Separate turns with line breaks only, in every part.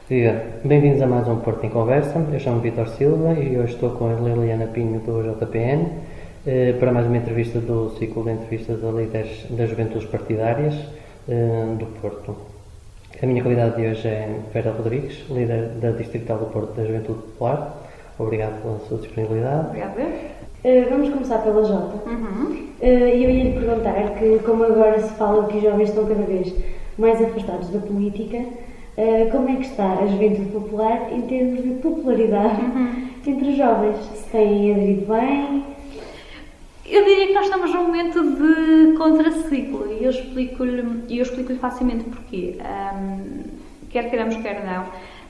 Viva! Bem-vindos a mais um Porto em Conversa. Eu chamo Vítor Silva e hoje estou com a Liliana Pinho do JPN para mais uma entrevista do ciclo de entrevistas a líderes das juventudes partidárias do Porto. A minha convidada de hoje é Vera Rodrigues, líder da Distrital do Porto da Juventude Popular. Obrigado pela sua disponibilidade.
Obrigada.
Vamos começar pela Jota. Eu ia lhe perguntar que, como agora se fala que os jovens estão cada vez mais afastados da política, como é que está a Juventude Popular em termos de popularidade entre os jovens? Se têm aderido bem?
Eu diria que nós estamos num momento de contraciclo e eu explico-lhe facilmente porquê. Quer queiramos, quer não.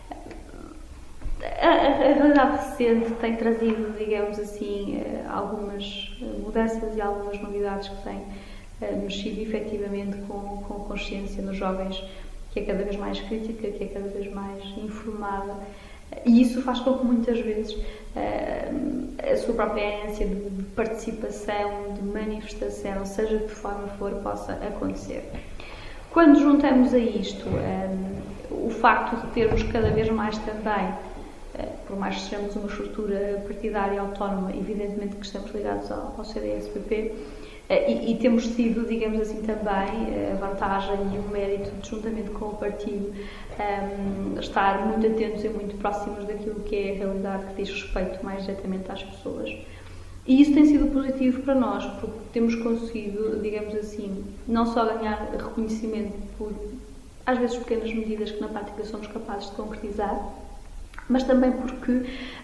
A realidade recente tem trazido, digamos assim, algumas mudanças e algumas novidades que têm mexido efetivamente com a consciência nos jovens, que é cada vez mais crítica, que é cada vez mais informada, e isso faz com que muitas vezes a sua própria ânsia de participação, de manifestação, seja de que forma for, possa acontecer. Quando juntamos a isto o facto de termos cada vez mais também, por mais que sejamos uma estrutura partidária autónoma, evidentemente que estamos ligados ao CDS-PP, e temos tido, digamos assim, também a vantagem e o mérito de, juntamente com o partido, estar muito atentos e muito próximos daquilo que é a realidade que diz respeito mais diretamente às pessoas. E isso tem sido positivo para nós, porque temos conseguido, digamos assim, não só ganhar reconhecimento por, às vezes, pequenas medidas que na prática somos capazes de concretizar, mas também porque,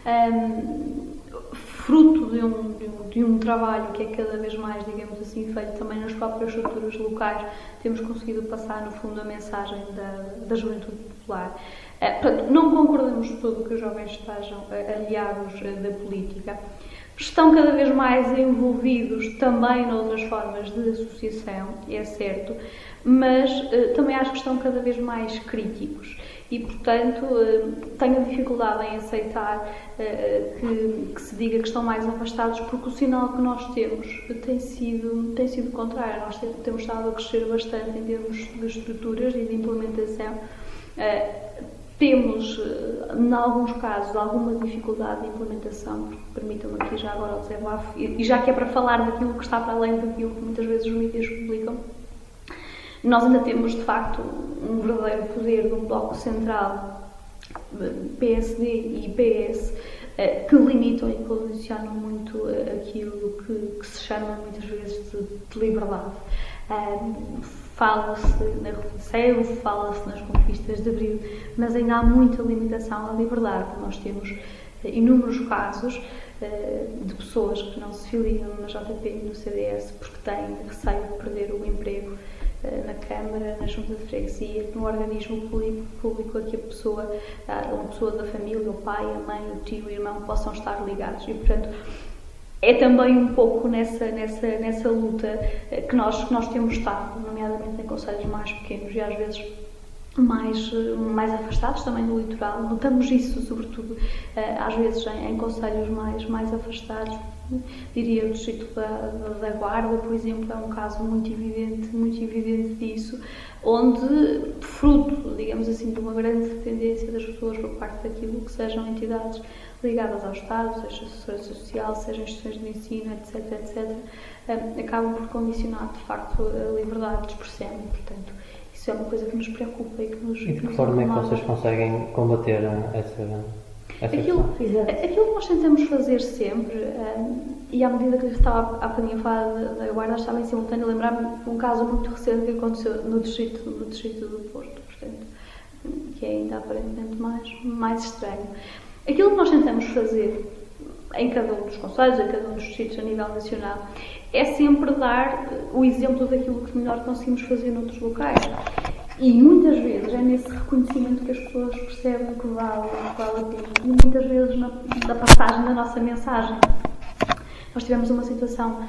fruto de um trabalho que é cada vez mais, digamos assim, feito também nas próprias estruturas locais, temos conseguido passar, no fundo, a mensagem da juventude popular. Portanto, não concordamos de todo que os jovens estejam aliados da política. Estão cada vez mais envolvidos também noutras formas de associação, é certo, mas também acho que estão cada vez mais críticos. E, portanto, tenho dificuldade em aceitar que se diga que estão mais afastados, porque o sinal que nós temos tem sido contrário. Nós temos estado a crescer bastante em termos de estruturas e de implementação. Temos, em alguns casos, alguma dificuldade de implementação, porque permitam-me aqui já agora o desabafo, e já que é para falar daquilo que está para além daquilo que muitas vezes os mídias publicam, nós ainda temos, de facto, um verdadeiro poder de um bloco central, PSD e PS, que limitam e condicionam muito aquilo que se chama, muitas vezes, de liberdade. Fala-se na Revolução, fala-se nas conquistas de Abril, mas ainda há muita limitação à liberdade. Nós temos inúmeros casos de pessoas que não se filiam na JP e no CDS porque têm receio de perder o emprego na Câmara, na Junta de Freguesia, no organismo público a que uma pessoa da família, o pai, a mãe, o tio, o irmão, possam estar ligados. E, portanto, é também um pouco nessa luta que nós temos estado, nomeadamente em concelhos mais pequenos e às vezes mais afastados também do litoral. Notamos isso, sobretudo, às vezes em concelhos mais afastados. Diria o distrito da Guarda, por exemplo, é um caso muito evidente disso, onde, fruto, digamos assim, de uma grande tendência das pessoas por parte daquilo que sejam entidades ligadas ao Estado, seja assessoria social, seja instituições de ensino, etc., acabam por condicionar, de facto, a liberdade de expressão. Portanto, isso é uma coisa que nos preocupa e que nos
E de que forma é que vocês conseguem combater essa
aquilo que nós tentamos fazer sempre, e à medida que eu estava há bocadinho a falar da Guarda, estava em simultâneo a lembrar-me de um caso muito recente que aconteceu no distrito do Porto, portanto, que é ainda aparentemente mais estranho. Aquilo que nós tentamos fazer em cada um dos concelhos, em cada um dos distritos a nível nacional, é sempre dar o exemplo daquilo que melhor conseguimos fazer noutros locais. E muitas vezes é nesse reconhecimento que as pessoas percebem que vale a pena. E muitas vezes na passagem da nossa mensagem. Nós tivemos uma situação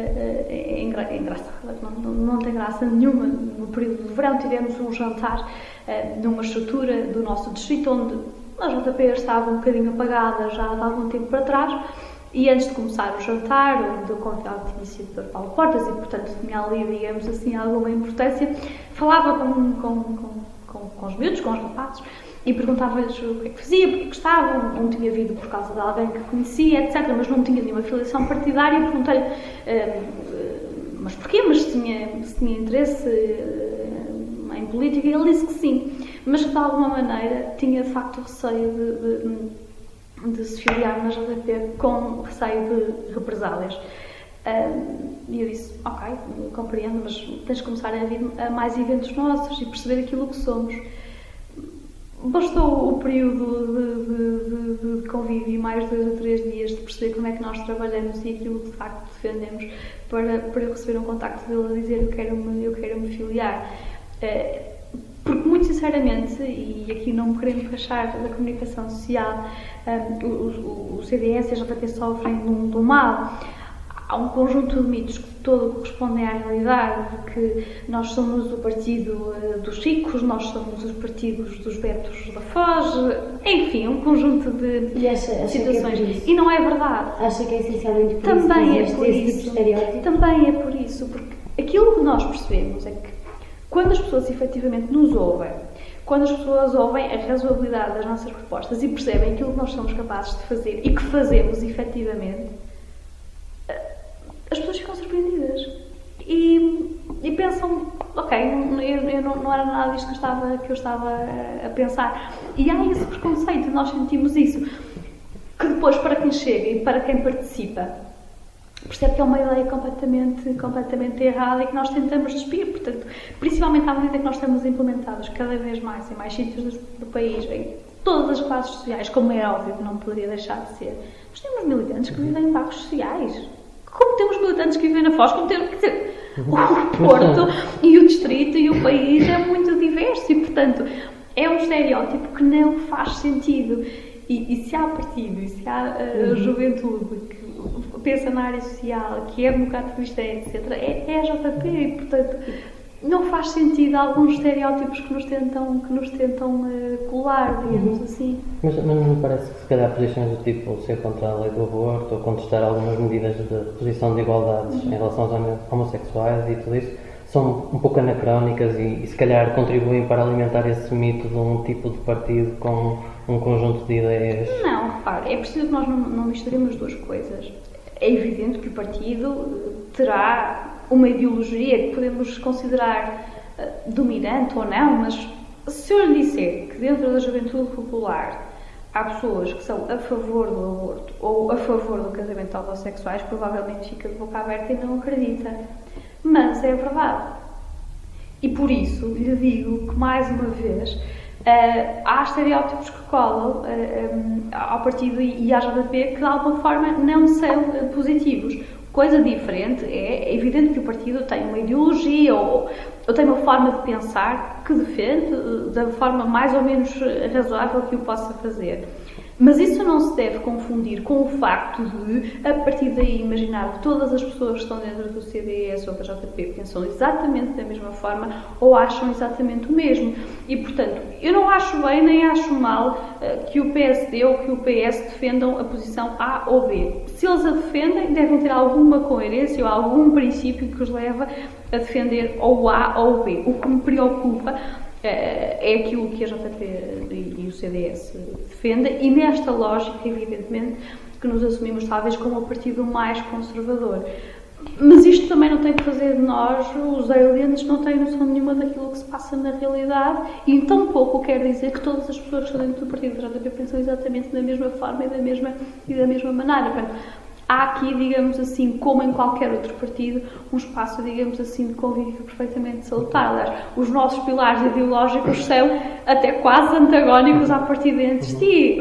engraçada, não tem graça nenhuma. No período de verão tivemos um jantar numa estrutura do nosso distrito, onde a JP estava um bocadinho apagada já há algum tempo para trás. E antes de começar o jantar, onde o convidado tinha sido Dr. Paulo Portas e, portanto, tinha ali, digamos assim, alguma importância, falava com os miúdos, com os rapazes, e perguntava-lhes o que é que fazia, porque gostavam, um tinha vindo por causa de alguém que conhecia, etc., mas não tinha nenhuma filiação partidária, e perguntei-lhe, mas porquê? Mas se tinha interesse em política, e ele disse que sim, mas que de alguma maneira tinha de facto receio de se filiar na JP com receio de represálias. E eu disse, ok, compreendo, mas tens de começar a vir a mais eventos nossos e perceber aquilo que somos. Bastou o período de convívio, mais 2 ou 3 dias, de perceber como é que nós trabalhamos e aquilo que de facto defendemos, para eu receber um contacto dele a dizer eu quero me filiar. Porque, muito sinceramente, e aqui não me querendo queixar da comunicação social, o CDS e a JP sofrem de um mal. Há um conjunto de mitos que todo correspondem à realidade, de que nós somos o partido dos ricos, nós somos os partidos dos betos da Foz, enfim, um conjunto de situações. E não é verdade.
Acha que é essencialmente por
também
isso
é por isso. Também é por isso, porque aquilo que nós percebemos é que quando as pessoas efetivamente nos ouvem, quando as pessoas ouvem a razoabilidade das nossas propostas e percebem aquilo que nós somos capazes de fazer e que fazemos efetivamente, as pessoas ficam surpreendidas e pensam, ok, eu não era nada disto que eu estava a pensar. E há esse preconceito, nós sentimos isso, que depois, para quem chega e para quem participa, percebe que é uma ideia completamente errada e que nós tentamos despir. Portanto, principalmente à medida que nós estamos implementados cada vez mais em mais sítios do país, em todas as classes sociais, como é óbvio que não poderia deixar de ser. Nós temos militantes que vivem em bairros sociais. Como temos militantes que vivem na Foz, como temos, quer dizer, o Porto e o Distrito e o país é muito diverso e, portanto, é um estereótipo que não faz sentido. E se há partido, e se há juventude que pensa na área social, que é democratista, etc., é a JP e, portanto, não faz sentido alguns estereótipos que nos tentam colar, digamos assim.
Mas não me parece que, se calhar, posições do tipo ser contra a lei do aborto ou contestar algumas medidas de reposição de igualdades em relação aos homossexuais e tudo isso são um pouco anacrónicas e se calhar contribuem para alimentar esse mito de um tipo de partido com um conjunto de ideias?
Não, repare, é preciso que nós não misturemos duas coisas. É evidente que o partido terá uma ideologia que podemos considerar dominante ou não, mas se eu lhe disser que dentro da juventude popular há pessoas que são a favor do aborto ou a favor do casamento de homossexuais, provavelmente fica de boca aberta e não acredita. Mas é verdade. E por isso lhe digo que, mais uma vez, há estereótipos que colam ao partido e à JP que de alguma forma não são positivos. Coisa diferente é evidente que o partido tem uma ideologia ou tem uma forma de pensar que defende da forma mais ou menos razoável que o possa fazer. Mas isso não se deve confundir com o facto de, a partir daí, imaginar que todas as pessoas que estão dentro do CDS ou da JP pensam exatamente da mesma forma ou acham exatamente o mesmo. E, portanto, eu não acho bem nem acho mal que o PSD ou que o PS defendam a posição A ou B. Se eles a defendem, devem ter alguma coerência ou algum princípio que os leva a defender ou o A ou o B. O que me preocupa é aquilo que a JP e o CDS defendem e nesta lógica, evidentemente, que nos assumimos talvez como o partido mais conservador. Mas isto também não tem que fazer de nós, os aliens não têm noção nenhuma daquilo que se passa na realidade e tão pouco quer dizer que todas as pessoas que estão dentro do partido da JP pensam exatamente da mesma forma e da mesma maneira. Portanto, há aqui, digamos assim, como em qualquer outro partido, um espaço, digamos assim, de convívio perfeitamente salutar. Aliás, os nossos pilares ideológicos são até quase antagónicos à partida entre si.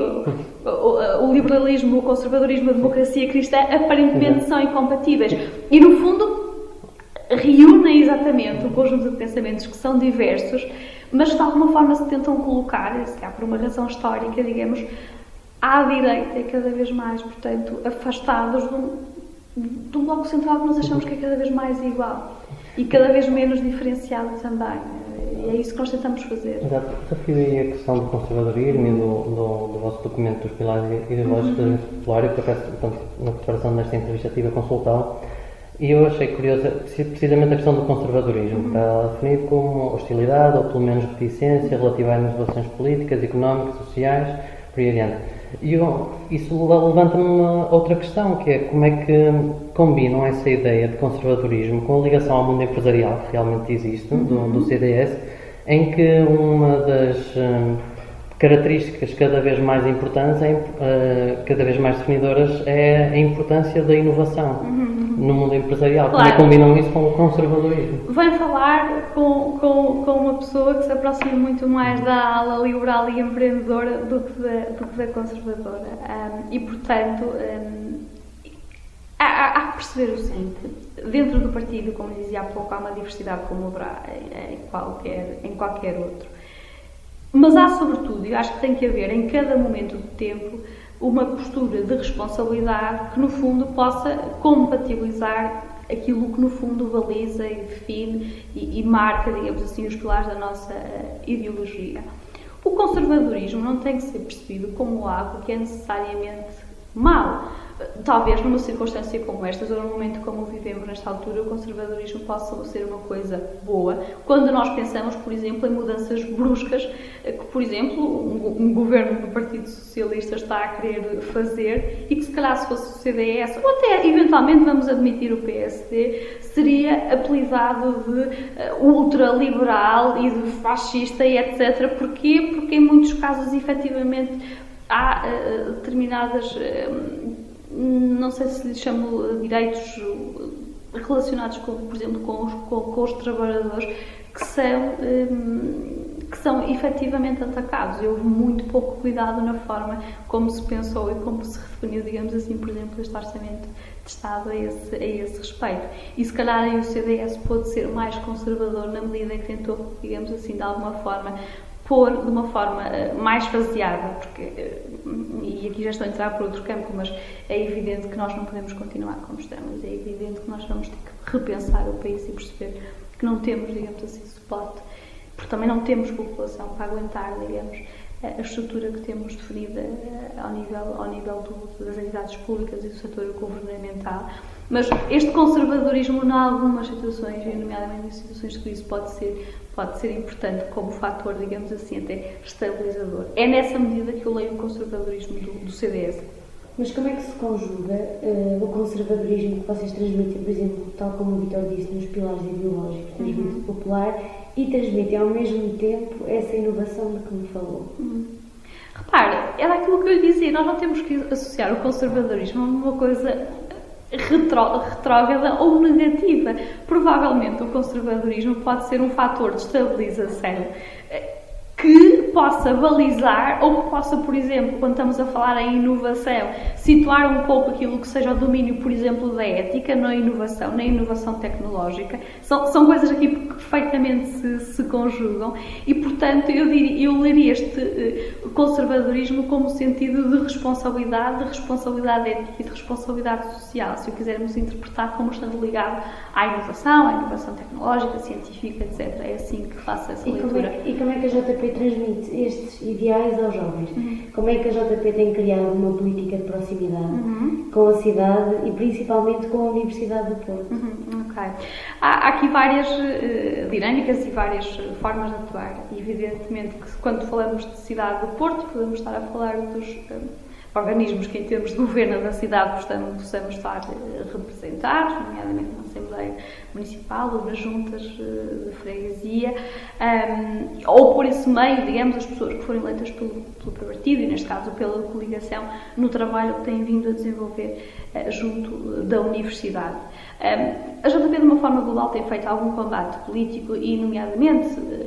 O liberalismo, o conservadorismo, a democracia cristã aparentemente são incompatíveis. E, no fundo, reúnem exatamente um conjunto de pensamentos que são diversos, mas de alguma forma se tentam colocar, se calhar por uma razão histórica, digamos, à direita e cada vez mais, portanto, afastados do bloco central que nós achamos que é cada vez mais igual e cada vez menos diferenciado também. E é isso que nós tentamos fazer.
Exato. Desafio aí a questão do conservadorismo e do vosso documento dos pilares ideológicos da Juventude Popular. Eu, por acaso, portanto, na preparação desta entrevista, estive a consultá-lo E eu achei curiosa precisamente a questão do conservadorismo, que está definido como hostilidade ou pelo menos reticência relativa às inovações políticas, económicas, sociais, por aí adiante. E isso levanta-me outra questão, que é como é que combinam essa ideia de conservadorismo com a ligação ao mundo empresarial que realmente existe, do CDS, em que uma das características cada vez mais importantes, cada vez mais definidoras, é a importância da inovação no mundo empresarial. Claro. Como é que combinam isso com o conservadorismo?
Vem falar com uma pessoa que se aproxima muito mais da ala liberal e empreendedora do que da conservadora. E, portanto, há que perceber o seguinte: dentro do partido, como dizia há pouco, há uma diversidade como haverá em qualquer outro. Mas há, sobretudo, eu acho que tem que haver em cada momento do tempo uma postura de responsabilidade que, no fundo, possa compatibilizar aquilo que, no fundo, baliza e define e marca, digamos assim, os pilares da nossa ideologia. O conservadorismo não tem que ser percebido como algo que é necessariamente mau. Talvez numa circunstância como esta, ou num momento como vivemos nesta altura, o conservadorismo possa ser uma coisa boa, quando nós pensamos, por exemplo, em mudanças bruscas que, por exemplo, um governo do Partido Socialista está a querer fazer e que, se calhar, se fosse o CDS, ou até, eventualmente, vamos admitir o PSD, seria apelidado de ultraliberal e de fascista e etc. Porquê? Porque, em muitos casos, efetivamente, há determinadas... não sei se lhe chamo direitos relacionados, por exemplo, com os trabalhadores que são efetivamente atacados. Houve muito pouco cuidado na forma como se pensou e como se redefiniu, digamos assim, por exemplo, este orçamento de Estado a esse respeito. E se calhar aí o CDS pode ser mais conservador na medida em que tentou, digamos assim, de alguma forma, pôr de uma forma mais faseada, porque, e aqui já estou a entrar por outro campo, mas é evidente que nós não podemos continuar como estamos, é evidente que nós vamos ter que repensar o país e perceber que não temos, digamos assim, suporte, porque também não temos população para aguentar, digamos, a estrutura que temos definida ao nível das entidades públicas e do setor governamental. Mas este conservadorismo, em algumas situações, nomeadamente em situações de crise, pode ser importante como fator, digamos assim, até estabilizador. É nessa medida que eu leio o conservadorismo do CDS.
Mas como é que se conjuga o conservadorismo que vocês transmitem, por exemplo, tal como o Vítor disse, nos pilares ideológicos, transmite popular, e transmitem ao mesmo tempo essa inovação de que me falou?
Repare, era aquilo que eu lhe dizia, nós não temos que associar o conservadorismo a uma coisa retrógrada ou negativa. Provavelmente o conservadorismo pode ser um fator de estabilização que possa balizar ou que possa, por exemplo, quando estamos a falar em inovação, situar um pouco aquilo que seja o domínio, por exemplo, da ética na inovação tecnológica. São coisas aqui que perfeitamente se conjugam e, portanto, eu leria este conservadorismo como sentido de responsabilidade ética e de responsabilidade social, se o quisermos interpretar como estando ligado à inovação tecnológica, científica, etc. É assim que faço essa leitura.
E como é que a JP transmite estes ideais aos jovens? Como é que a JP tem criado uma política de proximidade com a cidade e principalmente com a Universidade do Porto?
Ok. Há aqui várias dinâmicas e várias formas de atuar. Evidentemente que quando falamos de cidade do Porto, podemos estar a falar dos organismos que, em termos de governo da cidade, possamos estar representados, nomeadamente na Assembleia Municipal ou nas juntas de freguesia, ou por esse meio, digamos, as pessoas que foram eleitas pelo partido, e neste caso pela coligação, no trabalho que têm vindo a desenvolver junto da Universidade. A JP, de uma forma global, tem feito algum combate político e, nomeadamente,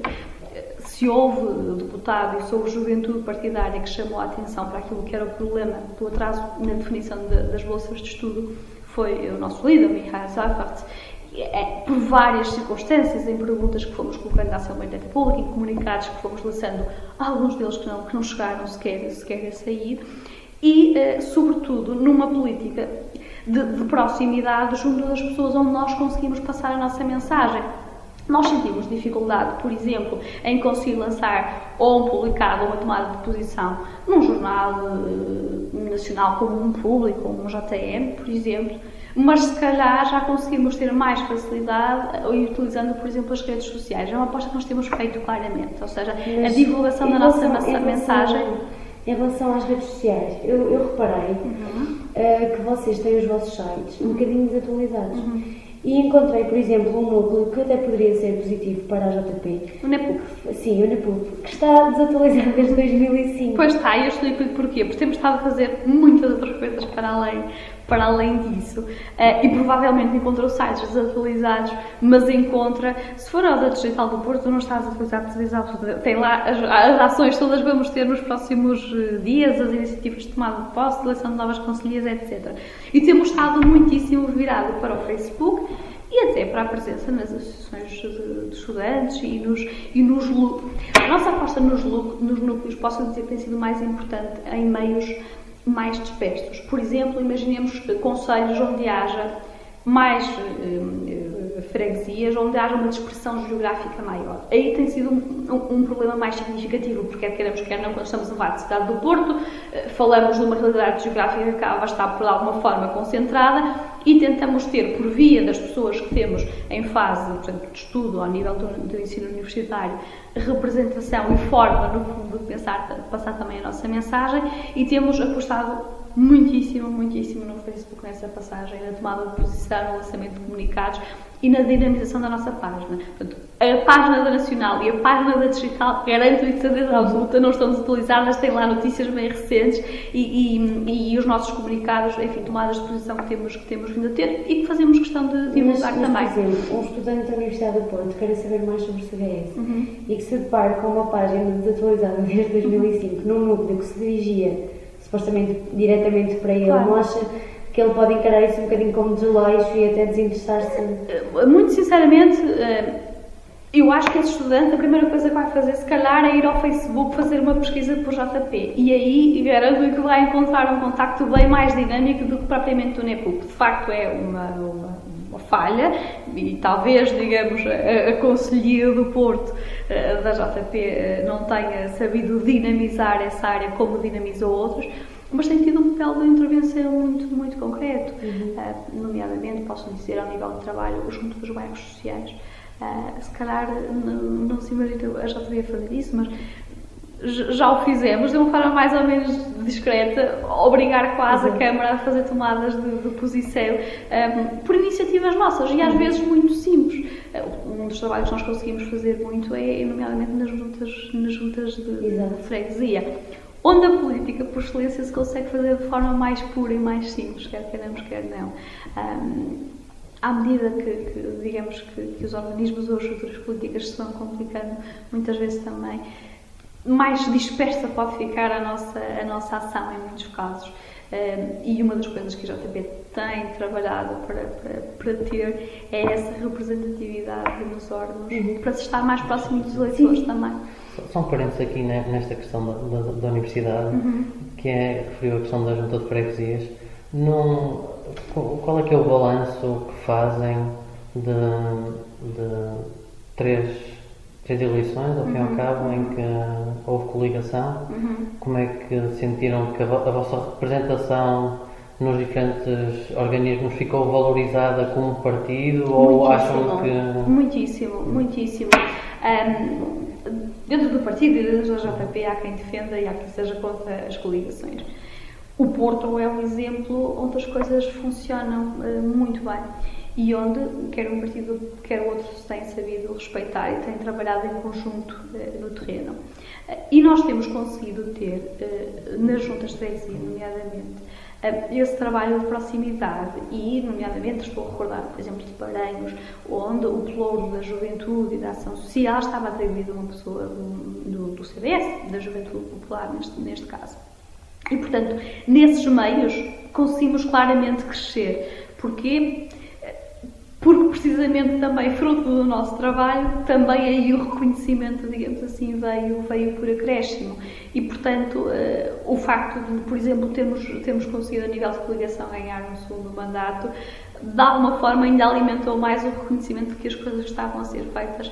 se houve deputado e sobre juventude partidária que chamou a atenção para aquilo que era o problema do atraso na definição das bolsas de estudo, foi o nosso líder, Michael Seifert, por várias circunstâncias, em perguntas que fomos colocando à Assembleia da República, em comunicados que fomos lançando, alguns deles que não chegaram sequer a sair, e, sobretudo, numa política de proximidade junto das pessoas onde nós conseguimos passar a nossa mensagem. Nós sentimos dificuldade, por exemplo, em conseguir lançar ou um publicado ou uma tomada de posição num jornal nacional como um Público, como um JM, por exemplo, mas se calhar já conseguimos ter mais facilidade utilizando, por exemplo, as redes sociais. É uma aposta que nós temos feito claramente, ou seja, a divulgação da nossa mensagem.
Em relação às redes sociais, eu reparei que vocês têm os vossos sites um bocadinho desatualizados. E encontrei, por exemplo, um núcleo que até poderia ser positivo para a JP.
O NEPUC.
Sim, o NEPUC, que está desatualizado desde 2005.
Pois está, e eu explico-lhe porquê. Porque temos estado a fazer muitas outras coisas para além disso. E provavelmente encontrou sites desatualizados, mas encontra, se for ao da Digital do Porto, não está desatualizado. Tem lá as ações todas que vamos ter nos próximos dias, as iniciativas de tomada de posse, seleção de novas conselheiras, etc. E temos estado muitíssimo virado para o Facebook e até para a presença nas associações de estudantes e nos a nossa aposta nos núcleos, posso dizer que tem sido mais importante em meios mais dispersos. Por exemplo, imaginemos concelhos onde haja mais freguesias, onde haja uma dispersão geográfica maior. Aí tem sido um problema mais significativo, porque queremos quer não, quando estamos a falar de cidade do Porto, falamos de uma realidade geográfica que acaba a estar por alguma forma concentrada e tentamos ter, por via das pessoas que temos em fase, portanto, de estudo ao nível do ensino universitário, representação e forma, no fundo, de passar também a nossa mensagem, e temos apostado muitíssimo no Facebook nessa passagem, na tomada de posição, no lançamento de comunicados e na dinamização da nossa página. Portanto, a página da Nacional e a página da Digital, garanto-lhe de certeza absoluta, não estão desatualizadas, têm lá notícias bem recentes e os nossos comunicados, enfim, tomadas de posição que temos vindo a ter e que fazemos questão de divulgar também.
Por exemplo, um estudante da Universidade do Porto quer saber mais sobre o CDS e que se depara com uma página desatualizada desde 2005, num núcleo que se dirigia supostamente diretamente para ele, não acha que ele pode encarar isso um bocadinho como desleixo e até desinteressar-se?
Muito sinceramente, eu acho que esse estudante, a primeira coisa que vai fazer, se calhar, é ir ao Facebook fazer uma pesquisa por JP. E aí, garanto-lhe que vai encontrar um contacto bem mais dinâmico do que propriamente o NEPUC. De facto, é uma falha e talvez, digamos, a Conselhia do Porto da JP não tenha sabido dinamizar essa área como dinamizou outros, mas tem tido um papel de intervenção muito concreto, nomeadamente, posso dizer, ao nível de trabalho, junto dos bairros sociais. Se calhar não se imagina a JP fazer isso, mas já o fizemos de uma forma mais ou menos discreta, obrigar quase a Câmara a fazer tomadas de posição por iniciativas nossas e às vezes muito simples. Um dos trabalhos que nós conseguimos fazer muito é, nomeadamente, nas juntas de freguesia, onde a política por excelência se consegue fazer de forma mais pura e mais simples, quer queiramos, quer não. À medida que digamos que os organismos ou as estruturas políticas se vão complicando, muitas vezes também mais dispersa pode ficar a nossa ação em muitos casos. E uma das coisas que a JP tem trabalhado para ter é essa representatividade nos órgãos, para se estar mais próximo dos eleitores também.
Só um parênteses aqui nesta questão da universidade, que referiu a questão da junta de freguesias. Qual é que é o balanço que fazem de três eleições, ao fim e ao cabo, em que houve coligação? Como é que sentiram que a vossa representação nos diferentes organismos ficou valorizada como partido? Ou acham que... Muitíssimo.
Dentro do partido e dentro da JP há quem defenda e há quem seja contra as coligações. O Porto é um exemplo onde as coisas funcionam muito bem e onde quer um partido, quer o outro, se tem sabido respeitar e tem trabalhado em conjunto no terreno. E nós temos conseguido ter, nas juntas de freguesia, nomeadamente, esse trabalho de proximidade e, nomeadamente, estou a recordar, por exemplo, de Paranhos, onde o pelouro da juventude e da ação social estava atribuído a uma pessoa do CDS, da Juventude Popular, neste caso. E, portanto, nesses meios conseguimos claramente crescer. Porquê? Porque precisamente também, fruto do nosso trabalho, também aí o reconhecimento, digamos assim, veio por acréscimo. E, portanto, o facto de, por exemplo, termos conseguido a nível de coligação ganhar um segundo mandato, de alguma forma ainda alimentou mais o reconhecimento de que as coisas estavam a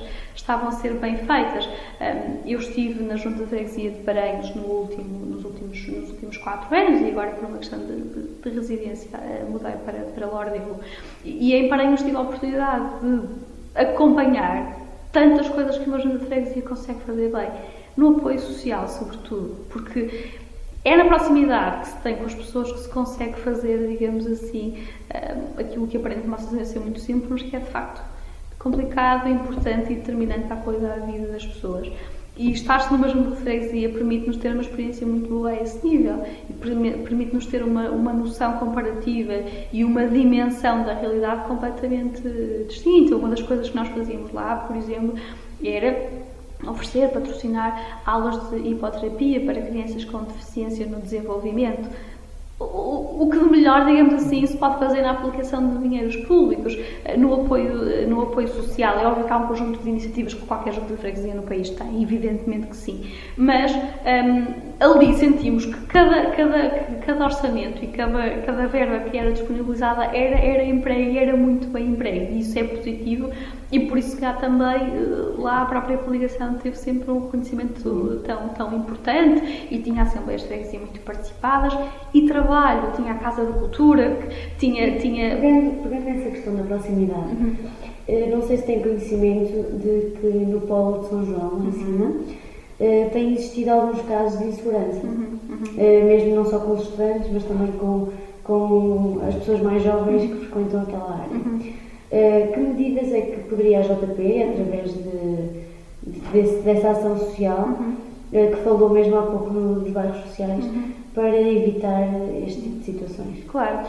estavam a ser bem feitas. Eu estive na Junta de Freguesia de Paranhos nos últimos últimos 4 anos, e agora por uma questão de residência mudei para Lordelo. E em Paranhos tive a oportunidade de acompanhar tantas coisas que uma junta de freguesia consegue fazer bem, no apoio social sobretudo, porque é na proximidade que se tem com as pessoas que se consegue fazer, digamos assim, aquilo que aparentemente ser muito simples, mas que é de facto complicado, importante e determinante para a qualidade da vida das pessoas. E estar-se numa junta de freguesia permite-nos ter uma experiência muito boa a esse nível e permite-nos ter uma noção comparativa e uma dimensão da realidade completamente distinta. Uma das coisas que nós fazíamos lá, por exemplo, era oferecer, patrocinar aulas de hipoterapia para crianças com deficiência no desenvolvimento. O que de melhor, digamos assim, se pode fazer na aplicação de dinheiros públicos, no apoio social. É óbvio que há um conjunto de iniciativas que qualquer junta de freguesia no país tem, evidentemente que sim, mas ali sentimos que cada orçamento e cada verba que era disponibilizada era emprego e era muito bem emprego, e isso é positivo, e por isso que há também, lá a própria coligação teve sempre um reconhecimento tão importante, e tinha assembleias de freguesia muito participadas, e trabalho, tinha a Casa da Cultura, tinha...
Pegando nessa questão da proximidade, não sei se tem conhecimento de que no Polo de São João, em cima, tem existido alguns casos de insegurança, mesmo não só com os estudantes, mas também com as pessoas mais jovens que frequentam aquela área. Que medidas é que poderia a JP, através dessa ação social, que falou mesmo há pouco nos bairros sociais, para evitar este tipo de situações?
Claro.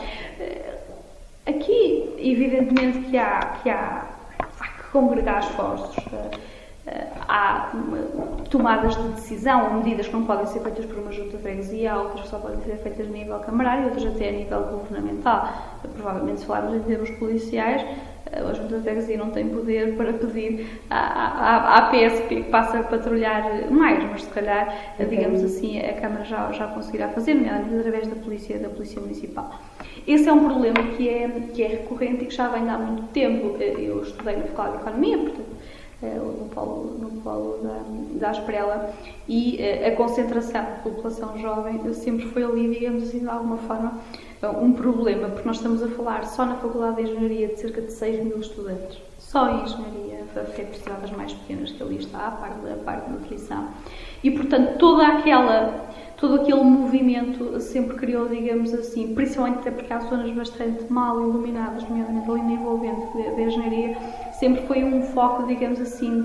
Aqui, evidentemente que há que congregar esforços. Há tomadas de decisão ou medidas que não podem ser feitas por uma junta de freguesia, há outras que só podem ser feitas a nível camarário, outras até a nível governamental. Provavelmente, se falarmos em termos policiais, a junta de freguesia não tem poder para pedir à PSP que passe a patrulhar mais, mas se calhar, digamos assim, a Câmara já conseguirá fazer, nomeadamente através da Polícia Municipal. Esse é um problema que é recorrente e que já vem de há muito tempo. Eu estudei na Faculdade de Economia, portanto, no polo da Asprela, e a concentração da população jovem sempre foi ali, digamos assim, de alguma forma, um problema, porque nós estamos a falar só na Faculdade de Engenharia de cerca de 6.000 estudantes, só em Engenharia, até estradas mais pequenas que ali está, a parte de nutrição, e portanto todo aquele movimento sempre criou, digamos assim, principalmente até porque há zonas bastante mal iluminadas, nomeadamente ali no envolvente da engenharia, sempre foi um foco, digamos assim,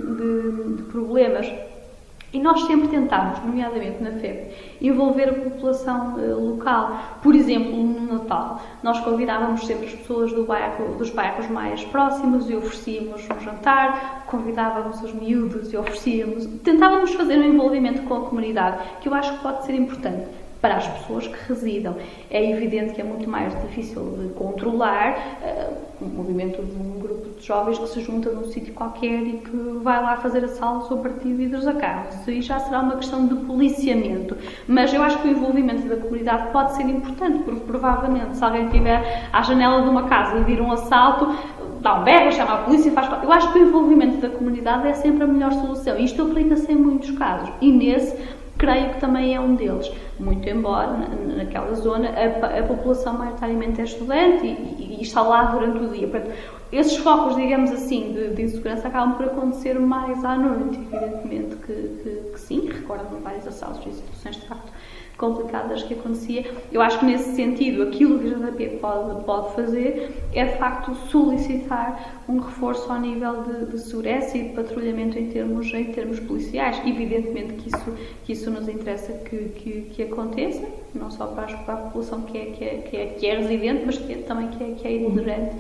de problemas. E nós sempre tentámos, nomeadamente na FEB, envolver a população local. Por exemplo, no Natal, nós convidávamos sempre as pessoas dos bairros mais próximos e oferecíamos um jantar, convidávamos os miúdos e tentávamos fazer um envolvimento com a comunidade, que eu acho que pode ser importante para as pessoas que residam. É evidente que é muito mais difícil de controlar o movimento de um grupo de jovens que se junta num sítio qualquer e que vai lá fazer assaltos ou partir de vidros a carro. Isso aí já será uma questão de policiamento. Mas eu acho que o envolvimento da comunidade pode ser importante, porque provavelmente se alguém estiver à janela de uma casa e vir um assalto, dá um berro, chama a polícia e faz... Eu acho que o envolvimento da comunidade é sempre a melhor solução. Isto aplica-se em muitos casos. E nesse, creio que também é um deles. Muito embora, naquela zona, a população maioritariamente é estudante e está lá durante o dia. Portanto, esses focos, digamos assim, de insegurança acabam por acontecer mais à noite. Evidentemente que sim, recordo-me vários assaltos e situações de facto complicadas que acontecia. Eu acho que nesse sentido aquilo que a JP pode fazer é de facto solicitar um reforço ao nível de segurança e de patrulhamento em termos policiais. Evidentemente que isso nos interessa que aconteça, não só para a população que é residente, mas também que é itinerante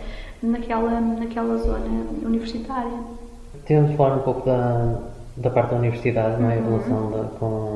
naquela zona universitária.
Temos de falar um pouco da parte da universidade, não é? A relação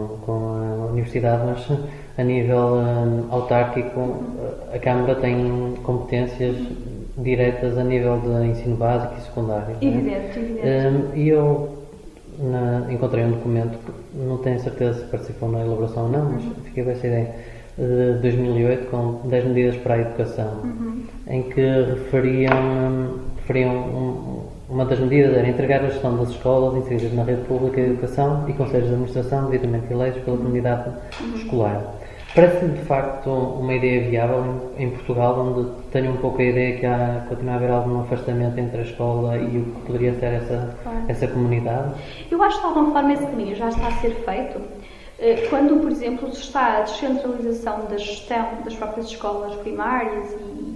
com a universidade, mas a nível autárquico, a Câmara tem competências diretas a nível de ensino básico e secundário.
Evidente.
E eu encontrei um documento, não tenho certeza se participou na elaboração ou não, mas fiquei com essa ideia, de 2008, com 10 medidas para a educação, em que referiam Uma das medidas era entregar a gestão das escolas inseridas na rede pública de educação e conselhos de administração devidamente eleitos pela comunidade escolar. Parece-me, de facto, uma ideia viável em Portugal, onde tenho um pouco a ideia que continua a haver algum afastamento entre a escola e o que poderia ser essa comunidade?
Eu acho que, de alguma forma, esse caminho já está a ser feito. Quando, por exemplo, está a descentralização da gestão das próprias escolas primárias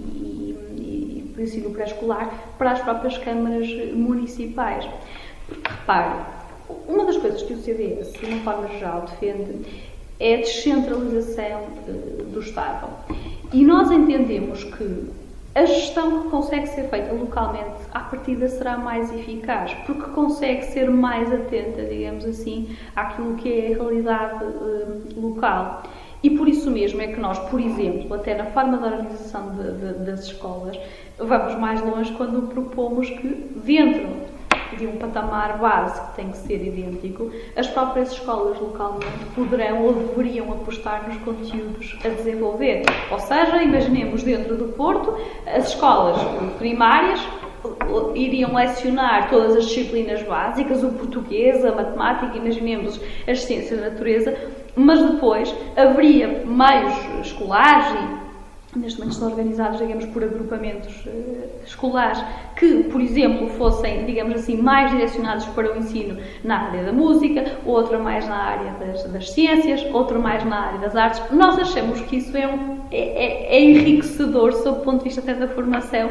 e do ensino pré-escolar para as próprias câmaras municipais. Porque, repare, uma das coisas que o CDS, de uma forma geral, defende é a descentralização do Estado. E nós entendemos que a gestão que consegue ser feita localmente, à partida, será mais eficaz, porque consegue ser mais atenta, digamos assim, àquilo que é a realidade local. E por isso mesmo é que nós, por exemplo, até na forma de organização das escolas, vamos mais longe quando propomos que, dentro de um patamar base que tem que ser idêntico, as próprias escolas localmente poderão ou deveriam apostar nos conteúdos a desenvolver. Ou seja, imaginemos dentro do Porto, as escolas primárias iriam lecionar todas as disciplinas básicas, o português, a matemática, imaginemos as ciências da natureza, mas depois haveria meios escolares e neste momento estão organizados, digamos, por agrupamentos escolares que, por exemplo, fossem, digamos assim, mais direcionados para o ensino na área da música, outra mais na área das ciências, outra mais na área das artes. Nós achamos que isso é enriquecedor sob o ponto de vista até da formação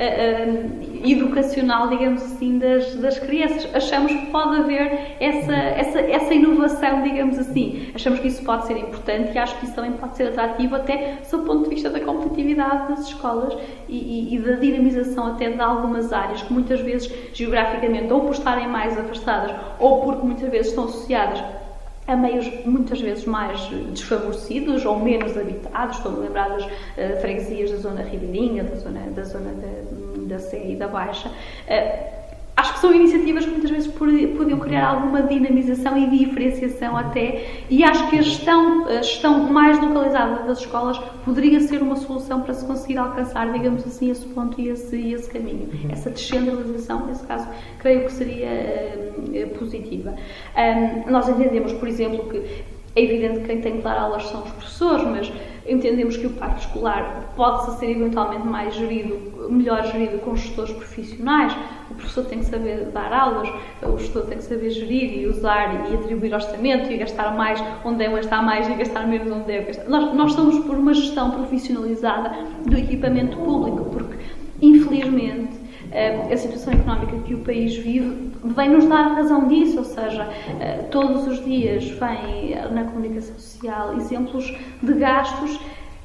educacional, digamos assim, das crianças. Achamos que pode haver essa inovação, digamos assim. Achamos que isso pode ser importante e acho que isso também pode ser atrativo até sob o ponto de vista da competitividade das escolas e da dinamização até de algumas áreas que muitas vezes geograficamente ou por estarem mais afastadas ou porque muitas vezes estão associadas a meios muitas vezes mais desfavorecidos ou menos habitados. Estou-me a lembrar das freguesias da zona ribeirinha, da zona da Sé e da Baixa. Acho que são iniciativas que muitas vezes podiam criar alguma dinamização e diferenciação até, e acho que a gestão mais localizada das escolas poderia ser uma solução para se conseguir alcançar, digamos assim, esse ponto e esse caminho. Essa descentralização, nesse caso, creio que seria positiva. Nós entendemos, por exemplo, que é evidente que quem tem que dar aulas são os professores, mas entendemos que o parque escolar pode ser eventualmente melhor gerido com gestores profissionais. O professor tem que saber dar aulas, o gestor tem que saber gerir e usar e atribuir orçamento e gastar mais onde deve gastar mais e gastar menos onde deve gastar. Nós estamos por uma gestão profissionalizada do equipamento público, porque, infelizmente, a situação económica que o país vive vem-nos dar razão disso, ou seja, todos os dias vem na comunicação social exemplos de gastos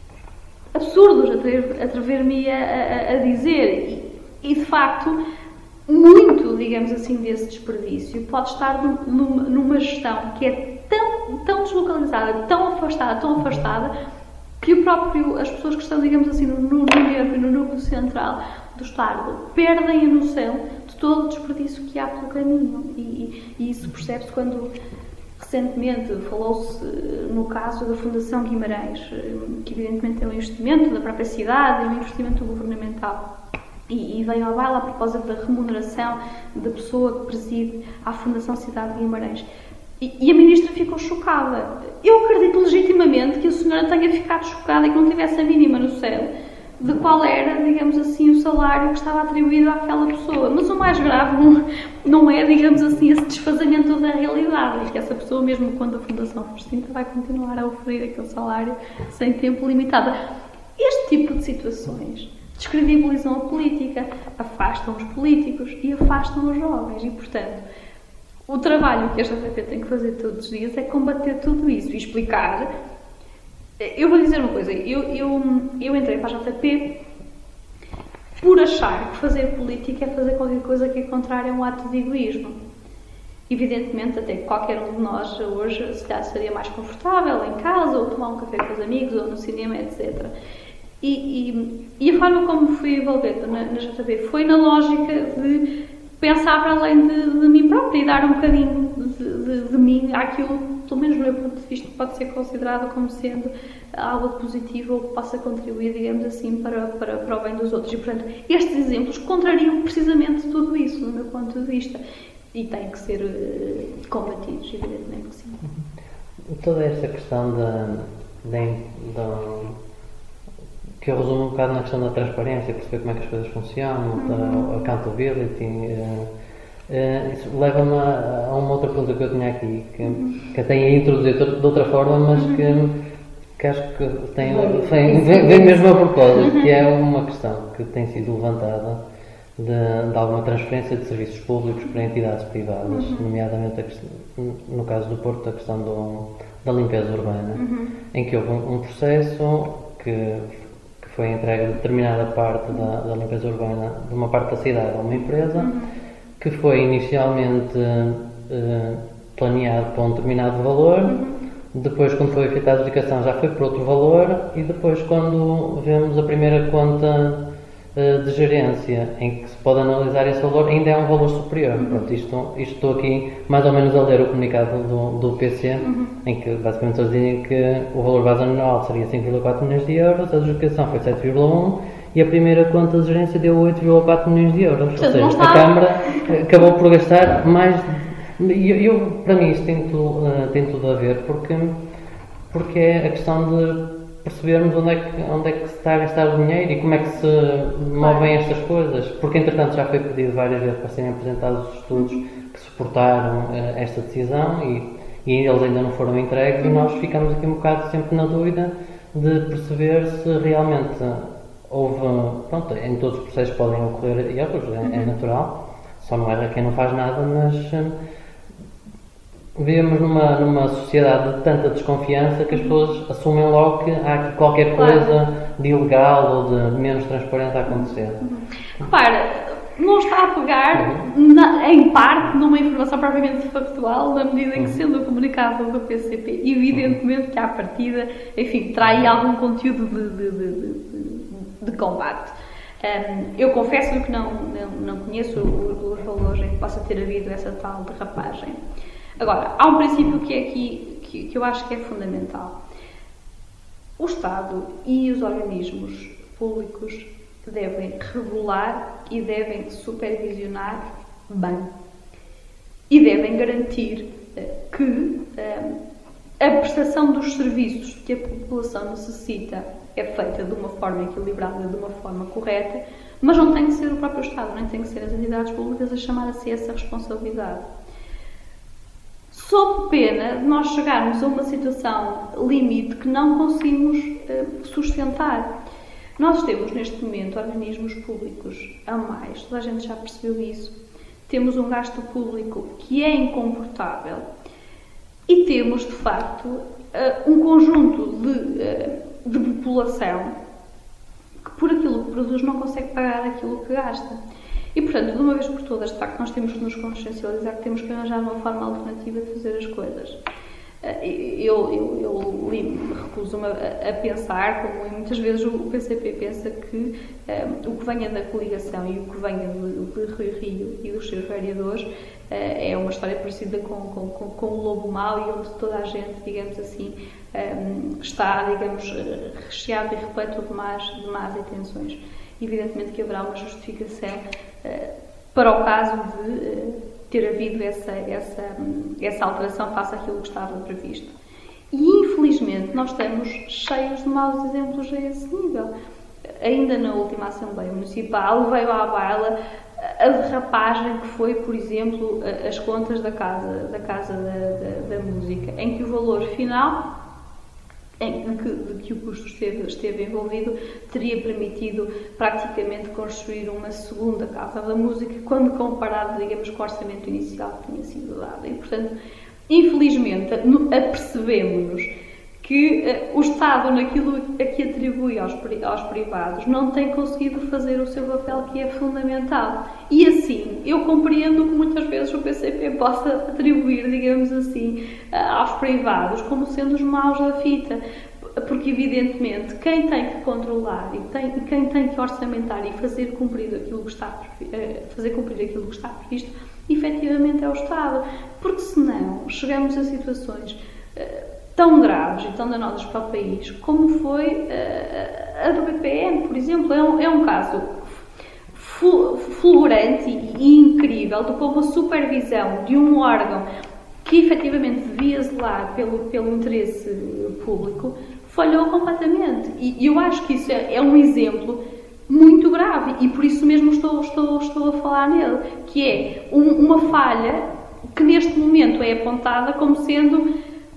absurdos, atrever-me a dizer, e de facto muito, digamos assim, desse desperdício pode estar numa gestão que é tão deslocalizada, tão afastada, que as pessoas que estão, digamos assim, no núcleo central do Estado perdem a noção de todo o desperdício que há pelo caminho. E isso percebe-se quando recentemente falou-se no caso da Fundação Guimarães, que evidentemente é um investimento da própria cidade, é um investimento governamental. E veio ao baile a propósito da remuneração da pessoa que preside a Fundação Cidade de Guimarães. E a Ministra ficou chocada. Eu acredito legitimamente que a senhora tenha ficado chocada e que não tivesse a mínima noção de qual era, digamos assim, o salário que estava atribuído àquela pessoa. Mas o mais grave não é, digamos assim, esse desfazamento da realidade. É que essa pessoa, mesmo quando a Fundação for extinta, vai continuar a oferecer aquele salário sem tempo limitado. Este tipo de situações descredibilizam a política, afastam os políticos e afastam os jovens. E, portanto, o trabalho que a JP tem que fazer todos os dias é combater tudo isso e explicar. Eu vou dizer uma coisa, eu entrei para a JP por achar que fazer política é fazer qualquer coisa que é contrária a um ato de egoísmo. Evidentemente, até qualquer um de nós hoje se calhar seria mais confortável em casa, ou tomar um café com os amigos, ou no cinema, etc. E a forma como me fui envolvendo na JP foi na lógica de pensar para além de mim própria e dar um bocadinho de mim àquilo pelo menos do meu ponto de vista, pode ser considerada como sendo algo positivo ou que possa contribuir, digamos assim, para o bem dos outros. E, portanto, estes exemplos contrariam precisamente tudo isso, do meu ponto de vista. E têm que ser combatidos, evidentemente que sim.
Toda esta questão que eu resumo um bocado na questão da transparência, perceber como é que as coisas funcionam, da accountability, isso leva-me a uma outra pergunta que eu tinha aqui, que até ia introduzir de outra forma, mas que acho que vem mesmo a propósito, que é uma questão que tem sido levantada de alguma transferência de serviços públicos para entidades privadas, nomeadamente no caso do Porto, a questão da limpeza urbana, em que houve um processo que foi entregue a determinada parte da limpeza urbana de uma parte da cidade a uma empresa, que foi inicialmente planeado para um determinado valor, depois, quando foi feita a adjudicação, já foi por outro valor, e depois, quando vemos a primeira conta de gerência em que se pode analisar esse valor, ainda é um valor superior. Pronto, isto estou aqui mais ou menos a ler o comunicado do PC, em que basicamente eles dizem que o valor base anual seria 5,4 milhões de euros, a adjudicação foi 7,1 e a primeira conta de gerência deu 8,4 milhões de euros. Ou seja, a Câmara acabou por gastar mais. Para mim isto tem tudo a ver, porque é a questão de percebermos onde é que se está a gastar o dinheiro e como é que se movem estas coisas, porque entretanto já foi pedido várias vezes para serem apresentados os estudos que suportaram esta decisão e eles ainda não foram entregues e nós ficamos aqui um bocado sempre na dúvida de perceber se realmente houve, pronto, em todos os processos podem ocorrer erros, é natural, só não erra quem não faz nada, mas vivemos numa sociedade de tanta desconfiança que as pessoas assumem logo que há aqui qualquer coisa de ilegal ou de menos transparente a acontecer.
Repara, não está a pegar, em parte, numa informação propriamente factual, na medida em que, sendo o comunicado do PCP, evidentemente que à partida, enfim, trai algum conteúdo de combate. Eu confesso que não conheço os valores em que possa ter havido essa tal derrapagem. Agora, há um princípio que é aqui que eu acho que é fundamental. O Estado e os organismos públicos devem regular e devem supervisionar bem. E devem garantir que a prestação dos serviços que a população necessita é feita de uma forma equilibrada, de uma forma correta, mas não tem que ser o próprio Estado, nem tem que ser as entidades públicas a chamar a si essa responsabilidade. Sob pena de nós chegarmos a uma situação limite que não conseguimos sustentar. Nós temos neste momento organismos públicos a mais, toda a gente já percebeu isso. Temos um gasto público que é incomportável e temos, de facto, um conjunto de população que, por aquilo que produz, não consegue pagar aquilo que gasta. E, portanto, de uma vez por todas, de facto, nós temos que nos consciencializar que temos que arranjar uma forma alternativa de fazer as coisas. Eu recuso-me a pensar, como muitas vezes o PCP pensa, que o que venha da coligação e o que venha de Rui Rio e dos seus vereadores é uma história parecida com o Lobo Mau e onde toda a gente, digamos assim, está, digamos, recheado e repleto de más intenções. Evidentemente que haverá uma justificação para o caso de ter havido essa alteração face àquilo que estava previsto. E, infelizmente, nós estamos cheios de maus exemplos a esse nível. Ainda na última Assembleia Municipal veio à baila a derrapagem que foi, por exemplo, as contas da Casa da Música, em que o valor final de que o custo esteve envolvido teria permitido praticamente construir uma segunda Casa da Música quando comparado, digamos, com o orçamento inicial que tinha sido dado. E, portanto, infelizmente, apercebemos que o Estado, naquilo a que atribui aos privados, não tem conseguido fazer o seu papel, que é fundamental. E assim, eu compreendo que muitas vezes o PCP possa atribuir, digamos assim, aos privados como sendo os maus da fita, porque evidentemente quem tem que controlar e quem tem que orçamentar e fazer cumprir aquilo que está previsto, efetivamente é o Estado, porque senão chegamos a situações tão graves e tão danosas para o país, como foi a do BPN, por exemplo. É um caso fulgurante e incrível de como a supervisão de um órgão que efetivamente devia zelar pelo interesse público falhou completamente. E eu acho que isso é um exemplo muito grave, e por isso mesmo estou a falar nele, que é uma falha que neste momento é apontada como sendo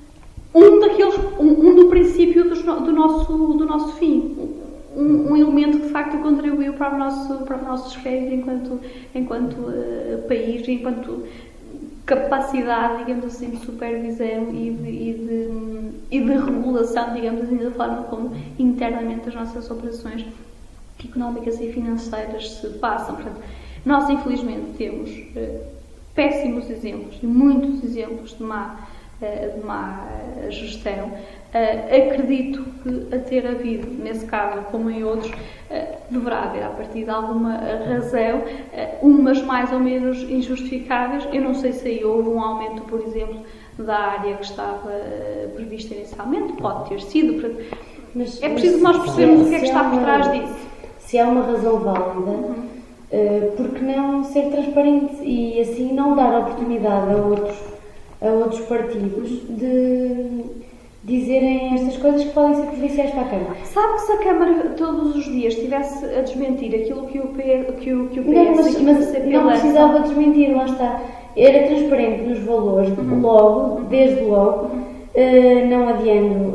do princípio do nosso fim, um elemento que de facto contribuiu para o nosso descrédito enquanto país, enquanto capacidade, digamos assim, de supervisão e de regulação, digamos assim, da forma como internamente as nossas operações económicas e financeiras se passam. Portanto, nós infelizmente temos péssimos exemplos e muitos exemplos de má gestão. Acredito que a ter havido, nesse caso como em outros, deverá haver a partir de alguma razão, umas mais ou menos injustificáveis. Eu não sei se aí houve um aumento, por exemplo, da área que estava prevista inicialmente, pode ter sido. Mas é preciso que nós percebemos o que é que está por trás disso.
Se há uma razão válida, por que não ser transparente e assim não dar oportunidade a outros partidos de dizerem estas coisas que podem ser prejudiciais para a Câmara?
Sabe que se a Câmara todos os dias estivesse a desmentir aquilo que o PS
mas não precisava desmentir, lá está. Era transparente nos valores, desde logo, não adiando